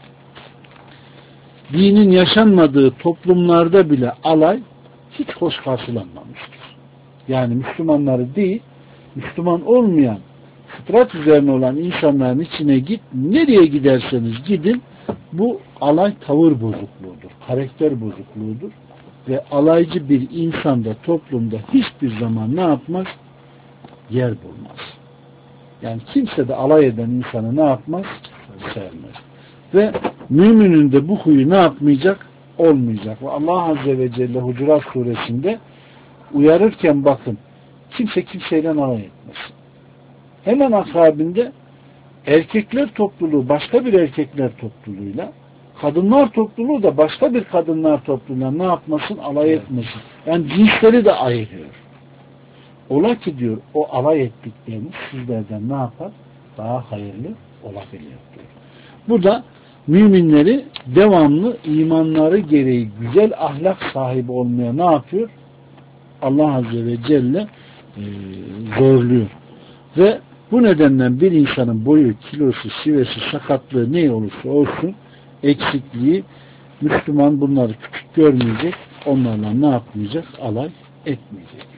Dinin yaşanmadığı toplumlarda bile alay hiç hoş karşılanmamıştır. Yani Müslümanları değil, Müslüman olmayan, fıtrat üzerine olan insanların içine git, nereye giderseniz gidin, bu alay tavır bozukluğudur, karakter bozukluğudur ve alaycı bir insanda, toplumda hiçbir zaman ne yapmaz? Yer bulmaz. Yani kimse de alay eden insanı ne yapmaz? Sevmez. Ve müminin de bu huyu ne yapmayacak? Olmayacak. Ve Allah Azze ve Celle Hucurat Suresinde uyarırken bakın, kimse kimseyle alay etmesin. Hemen akabinde erkekler topluluğu başka bir erkekler topluluğuyla, kadınlar topluluğu da başka bir kadınlar topluluğuyla ne yapmasın? Alay etmesin. Yani cinsleri de ayırıyor. Ola ki diyor, o alay ettikleriniz sizlerden ne yapar? Daha hayırlı olabiliyor diyor. Bu da müminleri devamlı imanları gereği güzel ahlak sahibi olmaya ne yapıyor? Allah Azze ve Celle zorluyor. Ve bu nedenden bir insanın boyu, kilosu, şivesi, sakatlığı ne olursa olsun, eksikliği, Müslüman bunları küçük görmeyecek, onlarla ne yapmayacak? Alay etmeyecek.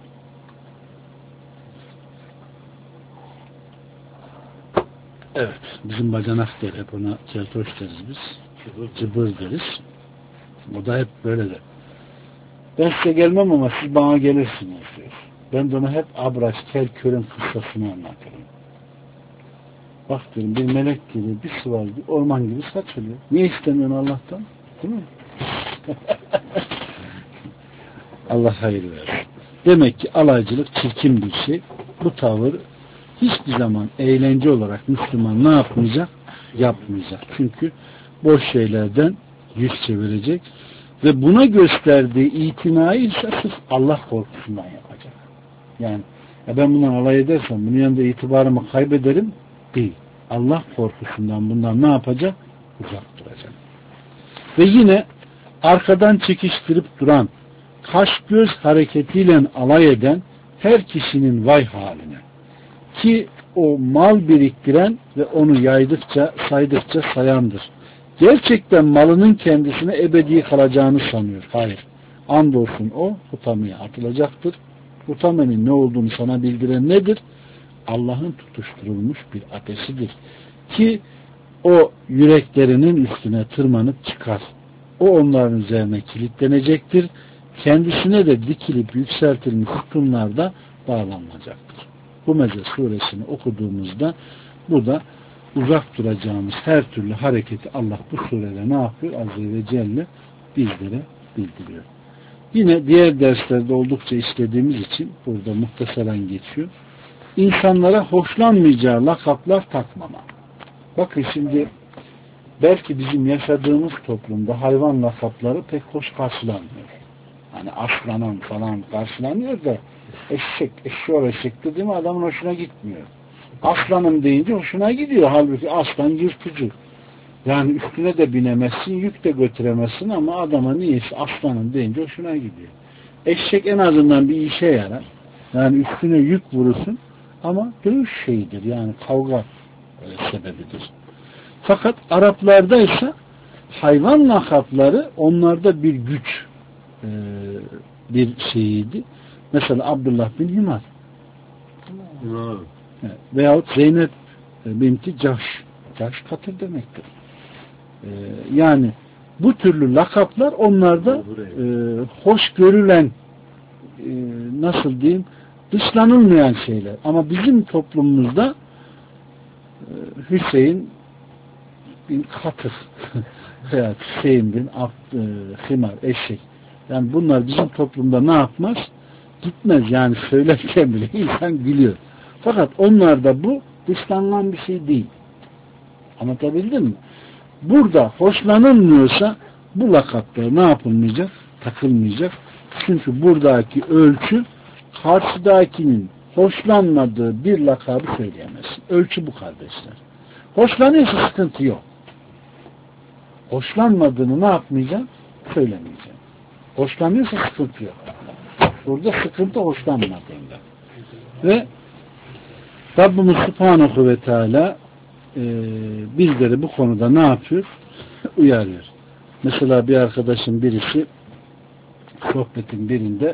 Evet, bizim bacanak der, hep ona keltoş deriz biz. Cıbır deriz. O da hep böyle der. Ben size gelmem ama siz bana gelirsiniz diyor. Ben de ona hep Abraş, Kerkör'ün kıssasını anlatırım. Bak diyorum, bir melek gibi, bir sıvar gibi, orman gibi saçılıyor. Niye istemiyorsun Allah'tan? Değil mi? Allah hayır versin. Demek ki alaycılık çirkin bir şey. Bu tavır hiçbir zaman eğlence olarak Müslüman ne yapmayacak? Yapmayacak. Çünkü boş şeylerden yüz çevirecek ve buna gösterdiği itinayı ise sırf Allah korkusundan yapacak. Yani ben bundan alay edersem bunun yanında itibarımı kaybederim değil. Allah korkusundan bundan ne yapacak? Uzak duracak. Ve yine arkadan çekiştirip duran, kaş göz hareketiyle alay eden her kişinin vay haline. Ki o mal biriktiren ve onu saydıkça sayandır. Gerçekten malının kendisine ebedi kalacağını sanıyor. Hayır. Andolsun o hutamaya atılacaktır. Hutamenin ne olduğunu sana bildiren nedir? Allah'ın tutuşturulmuş bir ateşidir. Ki o yüreklerinin üstüne tırmanıp çıkar. O onların üzerine kilitlenecektir. Kendisine de dikilip yükseltilmiş sütunlarda bağlanmayacaktır. Humeze suresini okuduğumuzda bu da uzak duracağımız her türlü hareketi Allah bu surede ne yapıyor? Azze ve Celle bizlere bildiriyor. Yine diğer derslerde oldukça işlediğimiz için burada muhtasaren geçiyor. İnsanlara hoşlanmayacağı lakaplar takmama. Bakın şimdi belki bizim yaşadığımız toplumda hayvan lakapları pek hoş karşılanmıyor. Hani aslanım falan karşılanıyor da eşek dediğim adamın hoşuna gitmiyor. Aslanım deyince hoşuna gidiyor. Halbuki aslan yırtıcı. Yani üstüne de binemezsin, yük de götüremezsin ama adama niyeyse aslanım deyince hoşuna gidiyor. Eşek en azından bir işe yarar. Yani üstüne yük vurursun ama dövüş şeyidir. Yani kavga sebebidir. Fakat Araplarda ise hayvan lakapları onlarda bir güç bir şeyiydi. Mesela Abdullah bin Himar veyahut Zeynep binti Cahş. Cahş katır demektir. Yani bu türlü lakaplar onlarda hoş görülen nasıl diyeyim dışlanılmayan şeyler. Ama bizim toplumumuzda Hüseyin bin Katır veya Hüseyin bin Himar, eşek. Yani bunlar bizim toplumda ne yapmaz? Gitmez. Yani söylerken bile insan gülüyor. Fakat onlarda bu dışlanılan bir şey değil. Anlatabildim mi? Burada hoşlanılmıyorsa bu lakaplar ne yapılmayacak? Takılmayacak. Çünkü buradaki ölçü karşıdakinin hoşlanmadığı bir lakabı söyleyemezsin. Ölçü bu kardeşler. Hoşlanıyorsa sıkıntı yok. Hoşlanmadığını ne yapmayacaksın? Söylemeyeceksin. Hoşlanıyorsa sıkıntı yok. Burada sıkıntı hoşlanmadığında. Ve Rabbimiz Subhanahu ve Teala bizleri bu konuda ne yapıyor? Uyarıyor. Mesela bir arkadaşın birisi sohbetin birinde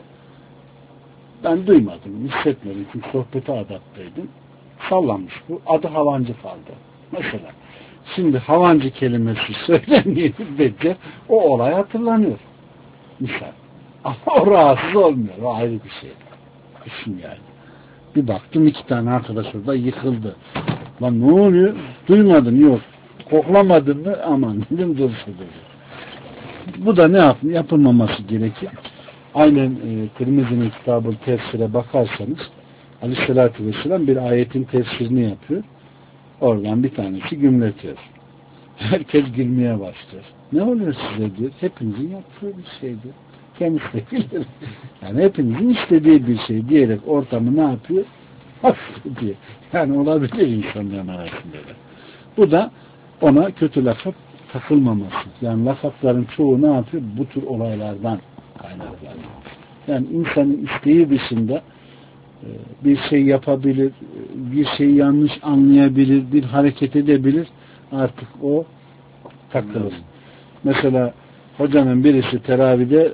ben duymadım, hissetmedim çünkü sohbete adaptaydım. Sallanmış bu. Adı Havancı kaldı. Mesela. Şimdi Havancı kelimesi söylendiği müddetçe o olay hatırlanıyor. Misal. Ama o rahatsız olmuyor. O ayrı bir şey. Düşün yani. Bir baktım 2 tane arkadaş orada yıkıldı. Lan ne oluyor? Duymadın yok. Koklamadın mı? Aman dedim dursun dedi. Bu da ne yapılmaması gerekir? Aynen Tirmizi'nin kitabı tefsire bakarsanız Aleyhisselatü Vesselam bir ayetin tefsirini yapıyor. Oradan bir tanesi gümletiyor. Herkes gülmeye başlıyor. Ne oluyor size diyor. Hepinizin yaptığı bir şeydir. Kendisi de bilir. Yani hepinizin istediği bir şey diyerek ortamı ne yapıyor? Hafifletiyor. Yani olabilir insanların arasında da. Bu da ona kötü lakap takılmaması. Yani lakapların çoğu ne yapıyor? Bu tür olaylardan kaynaklanıyor. Yani insanın isteği dışında bir şey yapabilir, bir şeyi yanlış anlayabilir, bir hareket edebilir. Artık o takılır. Mesela hocanın birisi teravide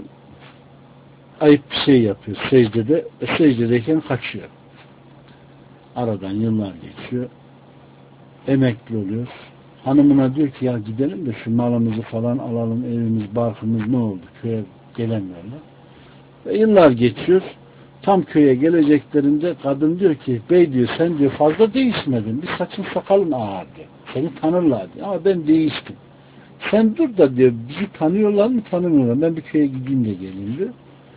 ayıp bir şey yapıyor secdede. Secdedeyken kaçıyor. Aradan yıllar geçiyor. Emekli oluyor. Hanımına diyor ki ya gidelim de şu malımızı falan alalım, evimiz, barkımız ne oldu? Köye gelemiyorlar. Ve yıllar geçiyor. Tam köye geleceklerinde kadın diyor ki bey diyor sen diyor fazla değişmedin. Bir saçın sakalın ağardı. Seni tanırlar diyor. Ama ben değiştim. Sen dur da diyor bizi tanıyorlar mı tanımıyorlar. Ben bir köye gideyim de geleyim diyor.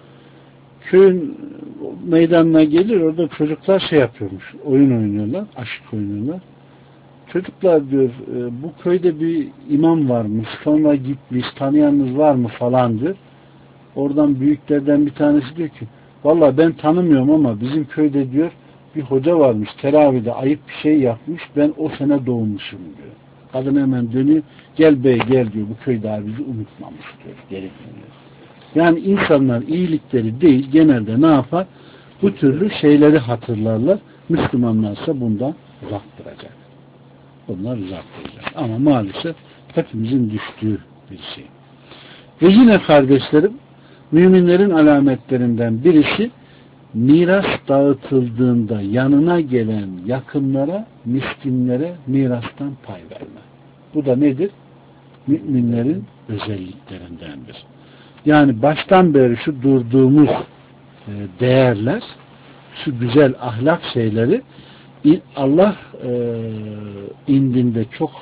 Köyün meydanına gelir orada çocuklar şey yapıyormuş. Oyun oynuyorlar. Aşk oynuyorlar. Çocuklar diyor bu köyde bir imam varmış. Sonra gitmiş. Tanıyanınız var mı falan diyor. Oradan büyüklerden bir tanesi diyor ki vallahi ben tanımıyorum ama bizim köyde diyor bir hoca varmış teravide ayıp bir şey yapmış ben o sene doğmuşum diyor. Kadın hemen dönüyor gel bey gel diyor bu köy daha bizi unutmamış diyor. Geri dönüyor. Yani insanlar iyilikleri değil genelde ne yapar? Bu türlü şeyleri hatırlarlar. Müslümanlarsa bundan uzak duracak. Bunlar uzak duracak. Ama maalesef hepimizin düştüğü bir şey. Ve yine kardeşlerim müminlerin alametlerinden birisi miras dağıtıldığında yanına gelen yakınlara, miskinlere mirastan pay verme. Bu da nedir? Müminlerin özelliklerindendir. Yani baştan beri şu durduğumuz değerler, şu güzel ahlak şeyleri Allah indinde çok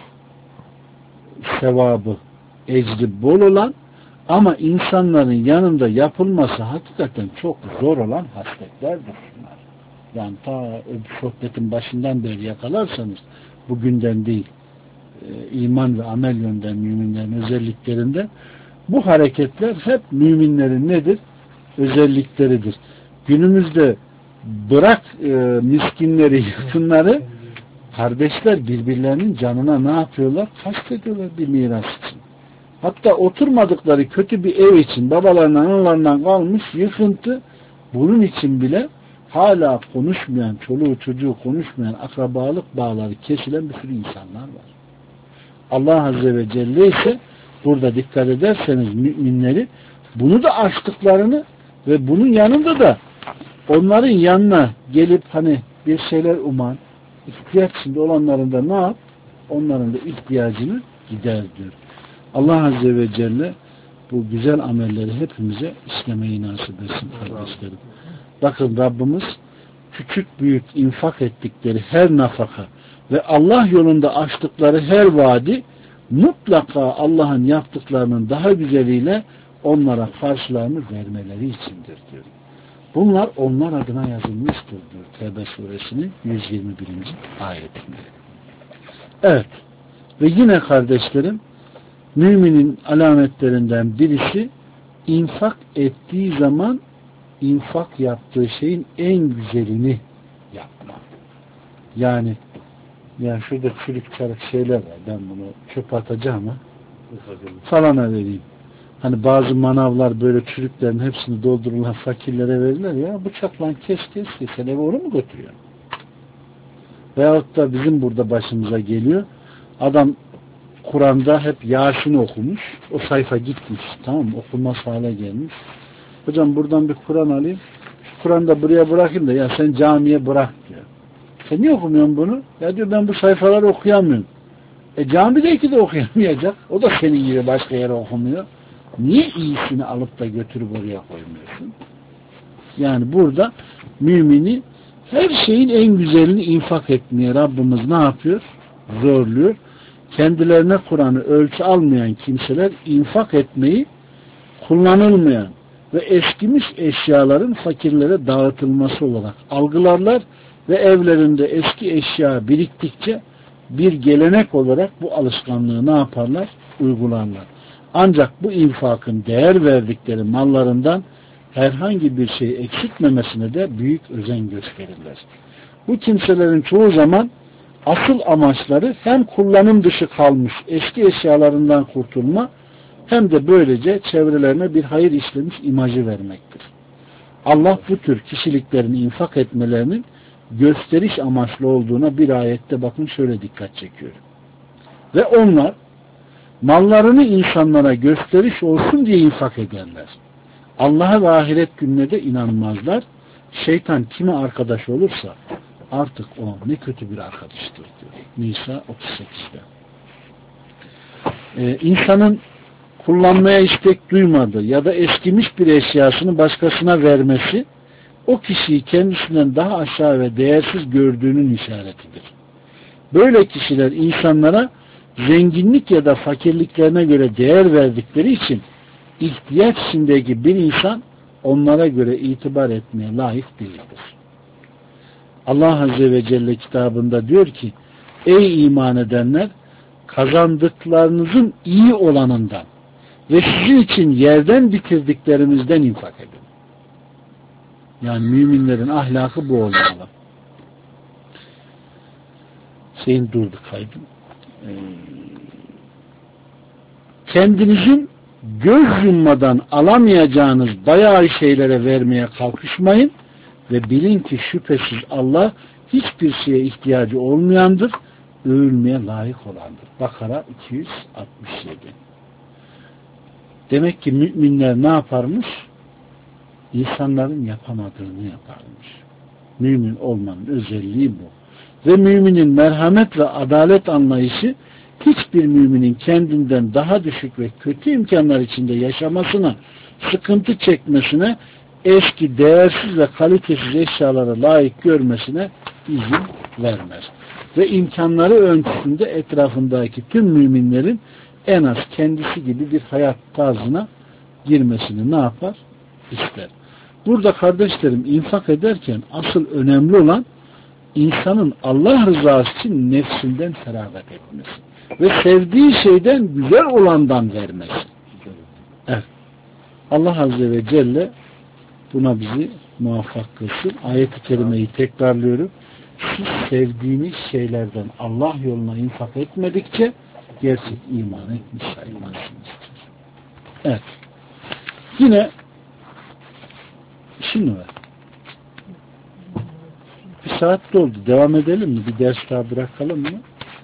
sevabı, ecri bol olan ama insanların yanında yapılması hakikaten çok zor olan hasletlerdir bunlar. Yani ta sohbetin başından beri yakalarsanız bugünden değil iman ve amel yönden müminlerin özelliklerinde bu hareketler hep müminlerin nedir? Özellikleridir. Günümüzde bırak miskinleri, yakınları kardeşler birbirlerinin canına ne yapıyorlar? Kastediyorlar bir miras için. Hatta oturmadıkları kötü bir ev için babalarından analarından kalmış yıkıntı bunun için bile hala konuşmayan, çoluğu çocuğu konuşmayan akrabalık bağları kesilen bir sürü insanlar var. Allah Azze ve Celle ise burada dikkat ederseniz müminleri bunu da açtıklarını ve bunun yanında da onların yanına gelip hani bir şeyler uman, ihtiyaç içinde olanların da ne yap? Onların da ihtiyacını gider diyor. Allah Azze ve Celle bu güzel amelleri hepimize işlemeyi nasip etsin kardeşlerim. Bakın Rabbimiz küçük büyük infak ettikleri her nafaka ve Allah yolunda açtıkları her vaadi mutlaka Allah'ın yaptıklarının daha güzeliyle onlara karşılığını vermeleri içindir diyor. Bunlar onlar adına yazılmıştır diyor Tevbe suresinin 121. ayetinde. Evet. Ve yine kardeşlerim müminin alametlerinden birisi infak ettiği zaman infak yaptığı şeyin en güzelini yapmak. Yani şurada çürük çarık şeyler var. Ben bunu çöpe atacağım ama falana vereyim. Hani bazı manavlar böyle çürüklerin hepsini doldururlar, fakirlere verirler ya, bıçakla kes sen eve onu mu götürüyorsun? Veyahut da bizim burada başımıza geliyor. Adam Kur'an'da hep Yasin'i okumuş. O sayfa gitmiş. Tamam mı? Okunmaz hale gelmiş. Hocam buradan bir Kur'an alayım. Şu Kur'an'ı da buraya bırakayım da ya sen camiye bırak diyor. Sen niye okumuyorsun bunu? Ya diyor ben bu sayfaları okuyamıyorum. Camideki de okuyamayacak. O da senin gibi başka yere okumuyor. Niye iyisini alıp da götürüp oraya koymuyorsun? Yani burada mümini her şeyin en güzelini infak etmeye Rabbimiz ne yapıyor? Zorluyor. Kendilerine Kur'an'ı ölçü almayan kimseler infak etmeyi kullanılmayan ve eskimiş eşyaların fakirlere dağıtılması olarak algılarlar ve evlerinde eski eşya biriktikçe bir gelenek olarak bu alışkanlığı ne yaparlar? Uygularlar. Ancak bu infakın değer verdikleri mallarından herhangi bir şey eksiltmemesine de büyük özen gösterirler. Bu kimselerin çoğu zaman asıl amaçları hem kullanım dışı kalmış eski eşyalarından kurtulma hem de böylece çevrelerine bir hayır işlemiş imajı vermektir. Allah bu tür kişiliklerin infak etmelerinin gösteriş amaçlı olduğuna bir ayette bakın şöyle dikkat çekiyor. Ve onlar mallarını insanlara gösteriş olsun diye infak ederler. Allah'a ve ahiret gününe de inanmazlar. Şeytan kime arkadaş olursa artık o ne kötü bir arkadaştır diyor. Nisa 38'de. İnsanın kullanmaya istek duymadığı ya da eskimiş bir eşyasını başkasına vermesi o kişiyi kendisinden daha aşağı ve değersiz gördüğünün işaretidir. Böyle kişiler insanlara zenginlik ya da fakirliklerine göre değer verdikleri için ihtiyaç içindeki bir insan onlara göre itibar etmeye layık değildir. Allah Azze ve Celle kitabında diyor ki ey iman edenler kazandıklarınızın iyi olanından ve sizin için yerden bitirdiklerimizden infak edin. Yani müminlerin ahlakı bu olmalı. Şeyin durdu kaydım. Kendinizin göz yummadan alamayacağınız bayağı şeylere vermeye kalkışmayın ve bilin ki şüphesiz Allah hiçbir şeye ihtiyacı olmayandır, övülmeye layık olandır. Bakara 267. Demek ki müminler ne yaparmış? İnsanların yapamadığını yaparmış. Mümin olmanın özelliği bu. Ve müminin merhamet ve adalet anlayışı hiçbir müminin kendinden daha düşük ve kötü imkanlar içinde yaşamasına, sıkıntı çekmesine, eski, değersiz ve kalitesiz eşyalara layık görmesine izin vermez. Ve imkanları ölçüsünde etrafındaki tüm müminlerin en az kendisi gibi bir hayat tarzına girmesini ne yapar? İster. Burada kardeşlerim infak ederken asıl önemli olan insanın Allah rızası için nefsinden feragat etmesi ve sevdiği şeyden güzel olandan vermesi. Evet. Allah Azze ve Celle buna bizi muvaffak kılsın. Ayet-i kerimeyi tekrarlıyorum. Siz sevdiğiniz şeylerden Allah yoluna infak etmedikçe gerçek iman etmiş sayılmazsınız. Evet. Yine şimdi var. Bir saat doldu. Devam edelim mi? Bir ders daha bırakalım mı?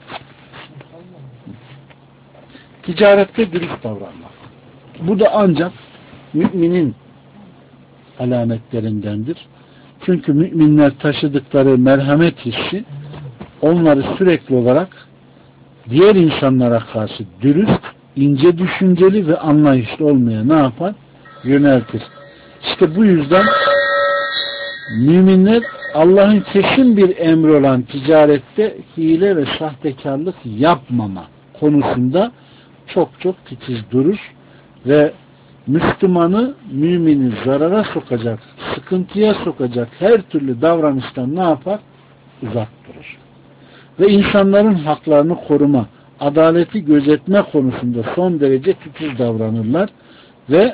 Ticarette dürüst davranmak. Bu da ancak müminin alametlerindendir. Çünkü müminler taşıdıkları merhamet hissi onları sürekli olarak diğer insanlara karşı dürüst, ince düşünceli ve anlayışlı olmaya ne yapar? Yöneltir. İşte bu yüzden müminler Allah'ın kesin bir emri olan ticarette hile ve sahtekarlık yapmama konusunda çok titiz durur ve Müslümanı, mümini zarara sokacak, sıkıntıya sokacak her türlü davranıştan ne yapar? Uzak durur. Ve insanların haklarını koruma, adaleti gözetme konusunda son derece titiz davranırlar ve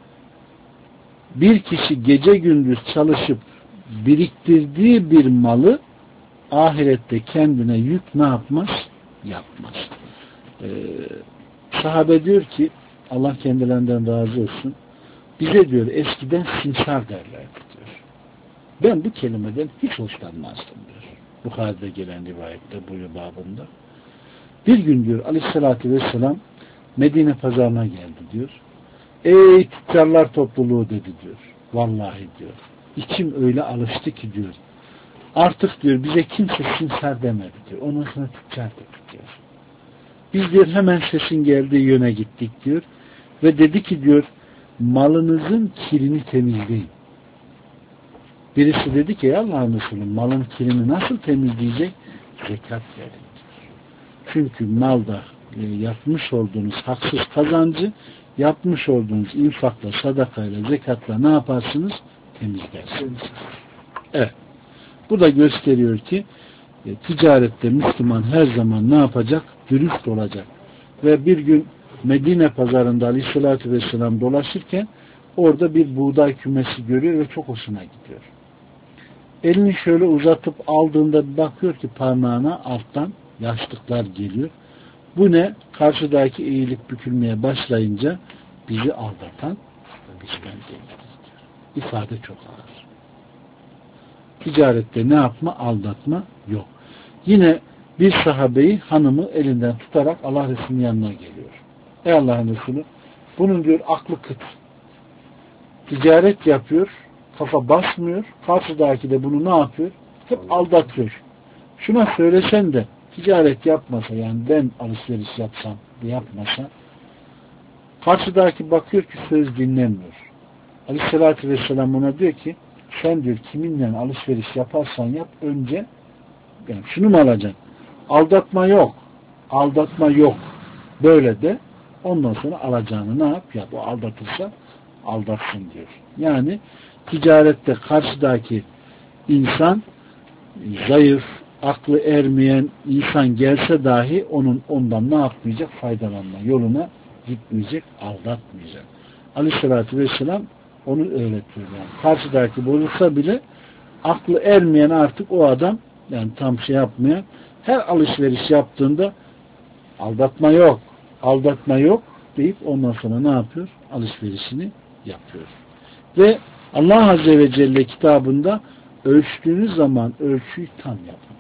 bir kişi gece gündüz çalışıp biriktirdiği bir malı ahirette kendine yük ne yapmaz? Yapmaz. Sahabe diyor ki Allah kendilerinden razı olsun, bize diyor eskiden simsar derlerdi diyor. Ben bu kelimeden hiç hoşlanmazdım diyor. Bukhari'de gelen rivayette bu babında. Bir gün diyor Aleyhisselatü Vesselam Medine pazarına geldi diyor. Ey tüccarlar topluluğu dedi diyor. Vallahi diyor. İçim öyle alıştı ki diyor. Artık diyor bize kimse simsar demedi diyor. Ondan sonra tüccar dedik diyor. Biz diyor hemen sesin geldiği yöne gittik diyor. Ve dedi ki diyor malınızın kirini temizleyin. Birisi dedi ki ya Allah'ın Resulü malın kirini nasıl temizleyecek? Zekat verin diyor. Çünkü malda yapmış olduğunuz haksız kazancı yapmış olduğunuz infakla, sadakayla, zekatla ne yaparsınız? Temizlersiniz. Evet. Bu da gösteriyor ki ticarette Müslüman her zaman ne yapacak? Dürüst olacak. Ve bir gün Medine pazarında Aleyhisselatü Vesselam dolaşırken orada bir buğday kümesi görüyor ve çok hoşuna gidiyor. Elini şöyle uzatıp aldığında bir bakıyor ki parmağına alttan yaşlıklar geliyor. Bu ne? Karşıdaki eğilip bükülmeye başlayınca bizi aldatan bizden değildir diyor. İfade çok ağır. Ticarette ne yapma? Aldatma yok. Yine bir sahabeyi hanımı elinden tutarak Allah Resulü'nün yanına geliyor. Ey Allah'ın Resulü bunun diyor aklı kıt. Ticaret yapıyor, kafa basmıyor. Karşıdaki de bunu ne yapıyor? Hep aldatıyor. Şuna söylesen de ticaret yapmasa yani ben alışveriş yapsam yapmasa karşıdaki bakıyor ki söz dinlemiyor. Aleyhisselatü Vesselam ona diyor ki sen diyor kiminle alışveriş yaparsan yap önce yani şunu mu alacaksın? Aldatma yok. Aldatma yok. Böyle de ondan sonra alacağını ne yap? Yap. O aldatırsa aldatsın diyor. Yani ticarette karşıdaki insan zayıf, aklı ermeyen insan gelse dahi ondan ne yapmayacak? Faydalanma yoluna gitmeyecek, aldatmayacak. Aleyhissalatü Vesselam onu öğretiyor. Yani karşıdaki bozulsa bile aklı ermeyen artık o adam yani tam şey yapmayan her alışveriş yaptığında aldatma yok, aldatma yok deyip ondan sonra ne yapıyor? Alışverişini yapıyor. Ve Allah Azze ve Celle kitabında ölçtüğünüz zaman ölçüyü tam yapın.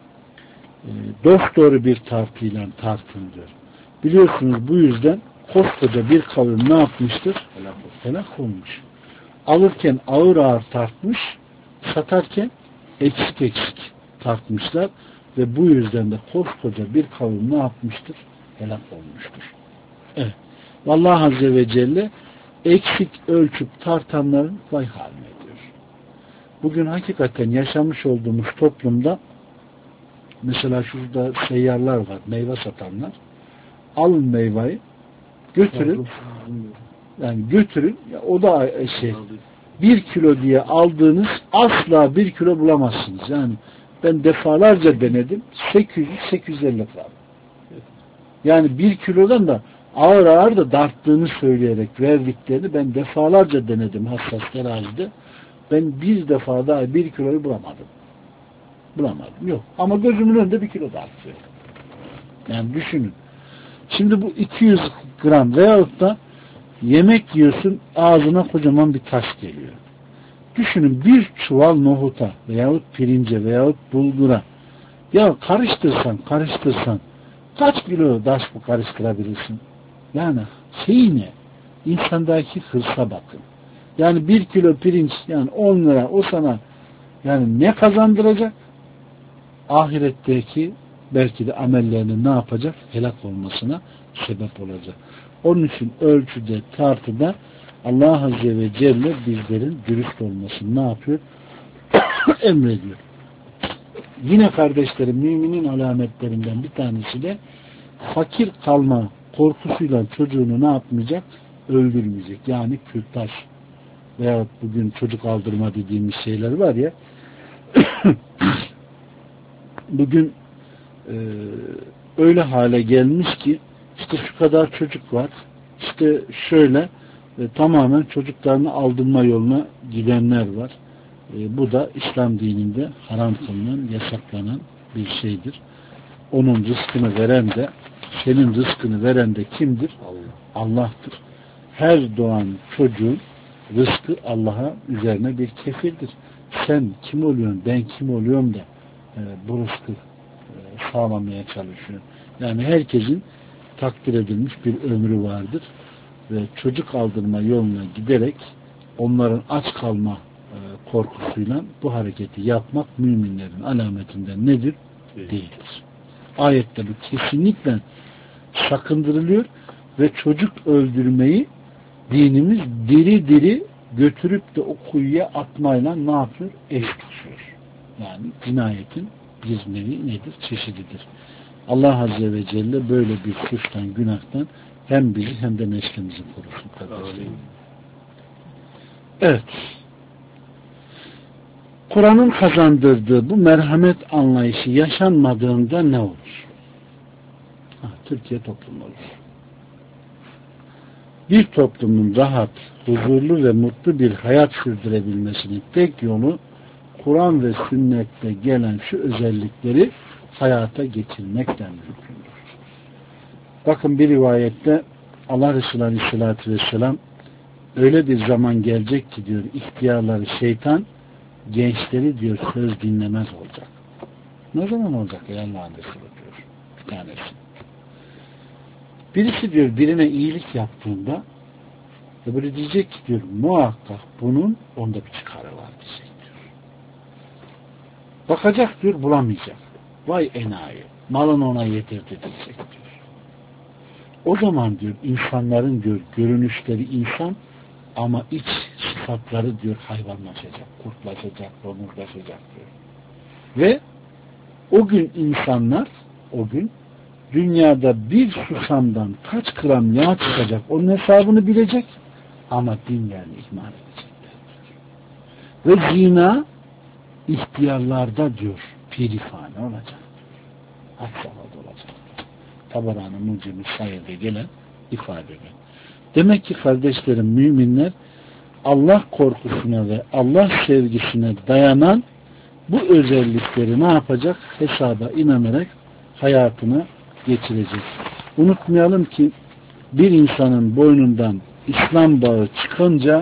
Dosdoğru bir tartıyla tartın diyor. Biliyorsunuz bu yüzden koskoca bir kavim ne yapmıştır? Helak olmuş. Alırken ağır ağır tartmış, satarken eksik eksik tartmışlar ve bu yüzden de koskoca bir kavim ne yapmıştır? Helak olmuştur. Evet. Allah Azze ve Celle eksik ölçüp tartanların vay haline diyor. Bugün hakikaten yaşamış olduğumuz toplumda mesela şurada seyyarlar var, meyve satanlar. Alın meyveyi, götürün. Yani götürün. O da şey 1 kilo diye aldığınız asla 1 kilo bulamazsınız. Yani ben defalarca denedim. 800-850 gram. Yani 1 kilodan da ağır ağır da darttığını söyleyerek verdiklerini ben defalarca denedim hassas terazide. Ben bir defa daha 1 kiloyu bulamadım. Bulamadım. Yok. Ama gözümün önünde 1 kilo dartıyor. Yani düşünün. Şimdi bu 200 gram veyahut da yemek yiyorsun ağzına kocaman bir taş geliyor. Düşünün bir çuval nohuta veyahut pirince veyahut bulgura ya karıştırsan kaç kilo taş bu karıştırabilirsin? Yani şey ne? İnsandaki hırsa bakın. Yani 1 kilo pirinç yani 10 lira o sana yani ne kazandıracak? Ahiretteki belki de amellerinin ne yapacak? Helak olmasına sebep olacak. Onun için ölçüde, tartıda Allah Azze ve Celle bizlerin dürüst olmasını ne yapıyor? Emrediyor. Yine kardeşlerim müminin alametlerinden bir tanesi de fakir kalma korkusuyla çocuğunu ne yapmayacak? Öldürmeyecek. Yani kürtaj veyahut bugün çocuk aldırma dediğimiz şeyler var ya bugün öyle hale gelmiş ki işte şu kadar çocuk var işte şöyle tamamen çocuklarını aldırma yoluna gidenler var. Bu da İslam dininde haram kılınan, yasaklanan bir şeydir. Onun rızkını veren de senin rızkını veren de kimdir? Allah'tır. Her doğan çocuğun rızkı Allah'a üzerine bir kefildir. Sen kim oluyorsun, ben kim oluyorum da bu rızkı sağlamaya çalışıyor. Yani herkesin takdir edilmiş bir ömrü vardır ve çocuk aldırma yoluna giderek onların aç kalma korkusuyla bu hareketi yapmak müminlerin alametinden nedir? Değildir. Ayette bu kesinlikle sakındırılıyor ve çocuk öldürmeyi dinimiz diri diri götürüp de o kuyuya atmayla ne yapıyor? Eş tutuyor. Yani cinayetin bir nevi nedir? Çeşididir. Allah Azze ve Celle böyle bir suçtan, günahtan hem bizi hem de neslimizi korusun kardeşlerim. Evet. Kur'an'ın kazandırdığı bu merhamet anlayışı yaşanmadığında ne olur? Türkiye toplumu olur. Bir toplumun rahat, huzurlu ve mutlu bir hayat sürdürebilmesinin tek yolu Kur'an ve sünnette gelen şu özellikleri hayata geçirmekten mümkündür. Bakın bir rivayette Allah Resulü Aleyhisselatü Vesselam öyle bir zaman gelecek ki diyor ihtiyarları şeytan gençleri diyor söz dinlemez olacak. Ne zaman olacak ya Allah'ın Resulü diyor bir tanesi. Birisi diyor birine iyilik yaptığında öbürü diyecek ki diyor muhakkak bunun onda bir çıkarı var diyecek diyor. Bakacak diyor bulamayacak. Vay enayi malını ona yedirdi diyecek diyor. O zaman diyor insanların diyor görünüşleri insan ama iç sıfatları diyor hayvanlaşacak, kurtlaşacak, domuzlaşacak diyor. Ve o gün insanlar o gün dünyada bir susamdan kaç gram yağ çıkacak onun hesabını bilecek ama dinlerini ihmal edecekler diyor. Ve zina ihtiyarlarda diyor pirifane olacak. Had safhada olacak. Tabarani Mucib-i Sair'de gelen ifadeler. Demek ki kardeşlerim müminler Allah korkusuna ve Allah sevgisine dayanan bu özellikleri ne yapacak? Hesaba inanarak hayatına geçirecek. Unutmayalım ki bir insanın boynundan İslam bağı çıkınca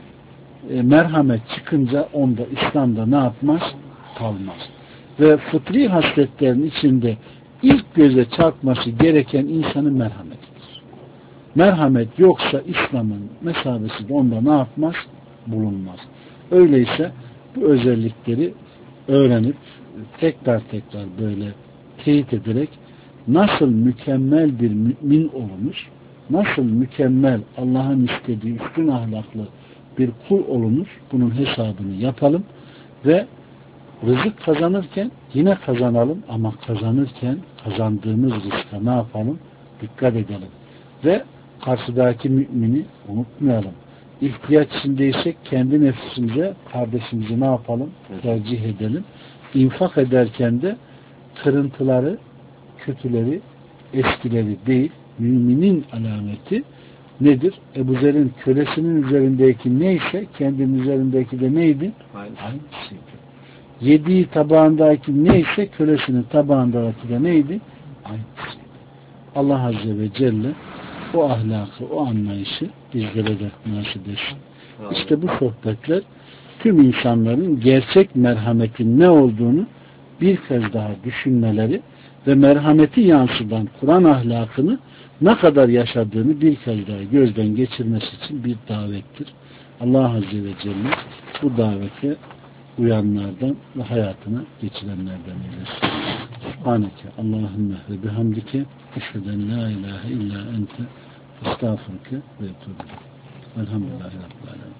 merhamet çıkınca onda İslam'da ne yapmaz? Kalmaz. Ve fıtri hasletlerin içinde ilk göze çarpması gereken insanın merhametidir. Merhamet yoksa İslam'ın mesabesi de onda ne yapmaz? Bulunmaz. Öyleyse bu özellikleri öğrenip tekrar böyle teyit ederek nasıl mükemmel bir mümin olunur, nasıl mükemmel Allah'ın istediği üstün ahlaklı bir kul olunur, bunun hesabını yapalım ve rızık kazanırken yine kazanalım ama kazanırken kazandığımız rızka ne yapalım? Dikkat edelim. Ve karşıdaki mümini unutmayalım. İhtiyaç içindeysek kendi nefsimize, kardeşimizi ne yapalım? Tercih edelim. İnfak ederken de kırıntıları, kötüleri, eskileri değil, müminin alameti nedir? Ebu Zer'in kölesinin üzerindeki neyse kendinin üzerindeki de neydi? Aynısıydı. Yediği tabağındaki neyse kölesinin tabağındaki de neydi? Aynısıydı. Allah Azze ve Celle o ahlakı, o anlayışı bizlere de nasip etsin. İşte bu sohbetler tüm insanların gerçek merhametin ne olduğunu bir kez daha düşünmeleri ve merhameti yansıdan Kur'an ahlakını ne kadar yaşadığını bir kez daha gözden geçirmesi için bir davettir. Allah Azze ve Celle bu davete uyanlardan ve hayatına geçirenlerden eylesin. Subhaneke Allahümme ve bihamdike eşheden la ilahe illa ente estağfurke ve etûbü. Elhamdülillahi Rabbil alemin.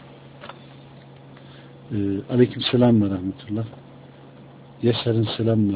Amin. Aleyküm selam ve rahmetullah. Yaşar'ın selamları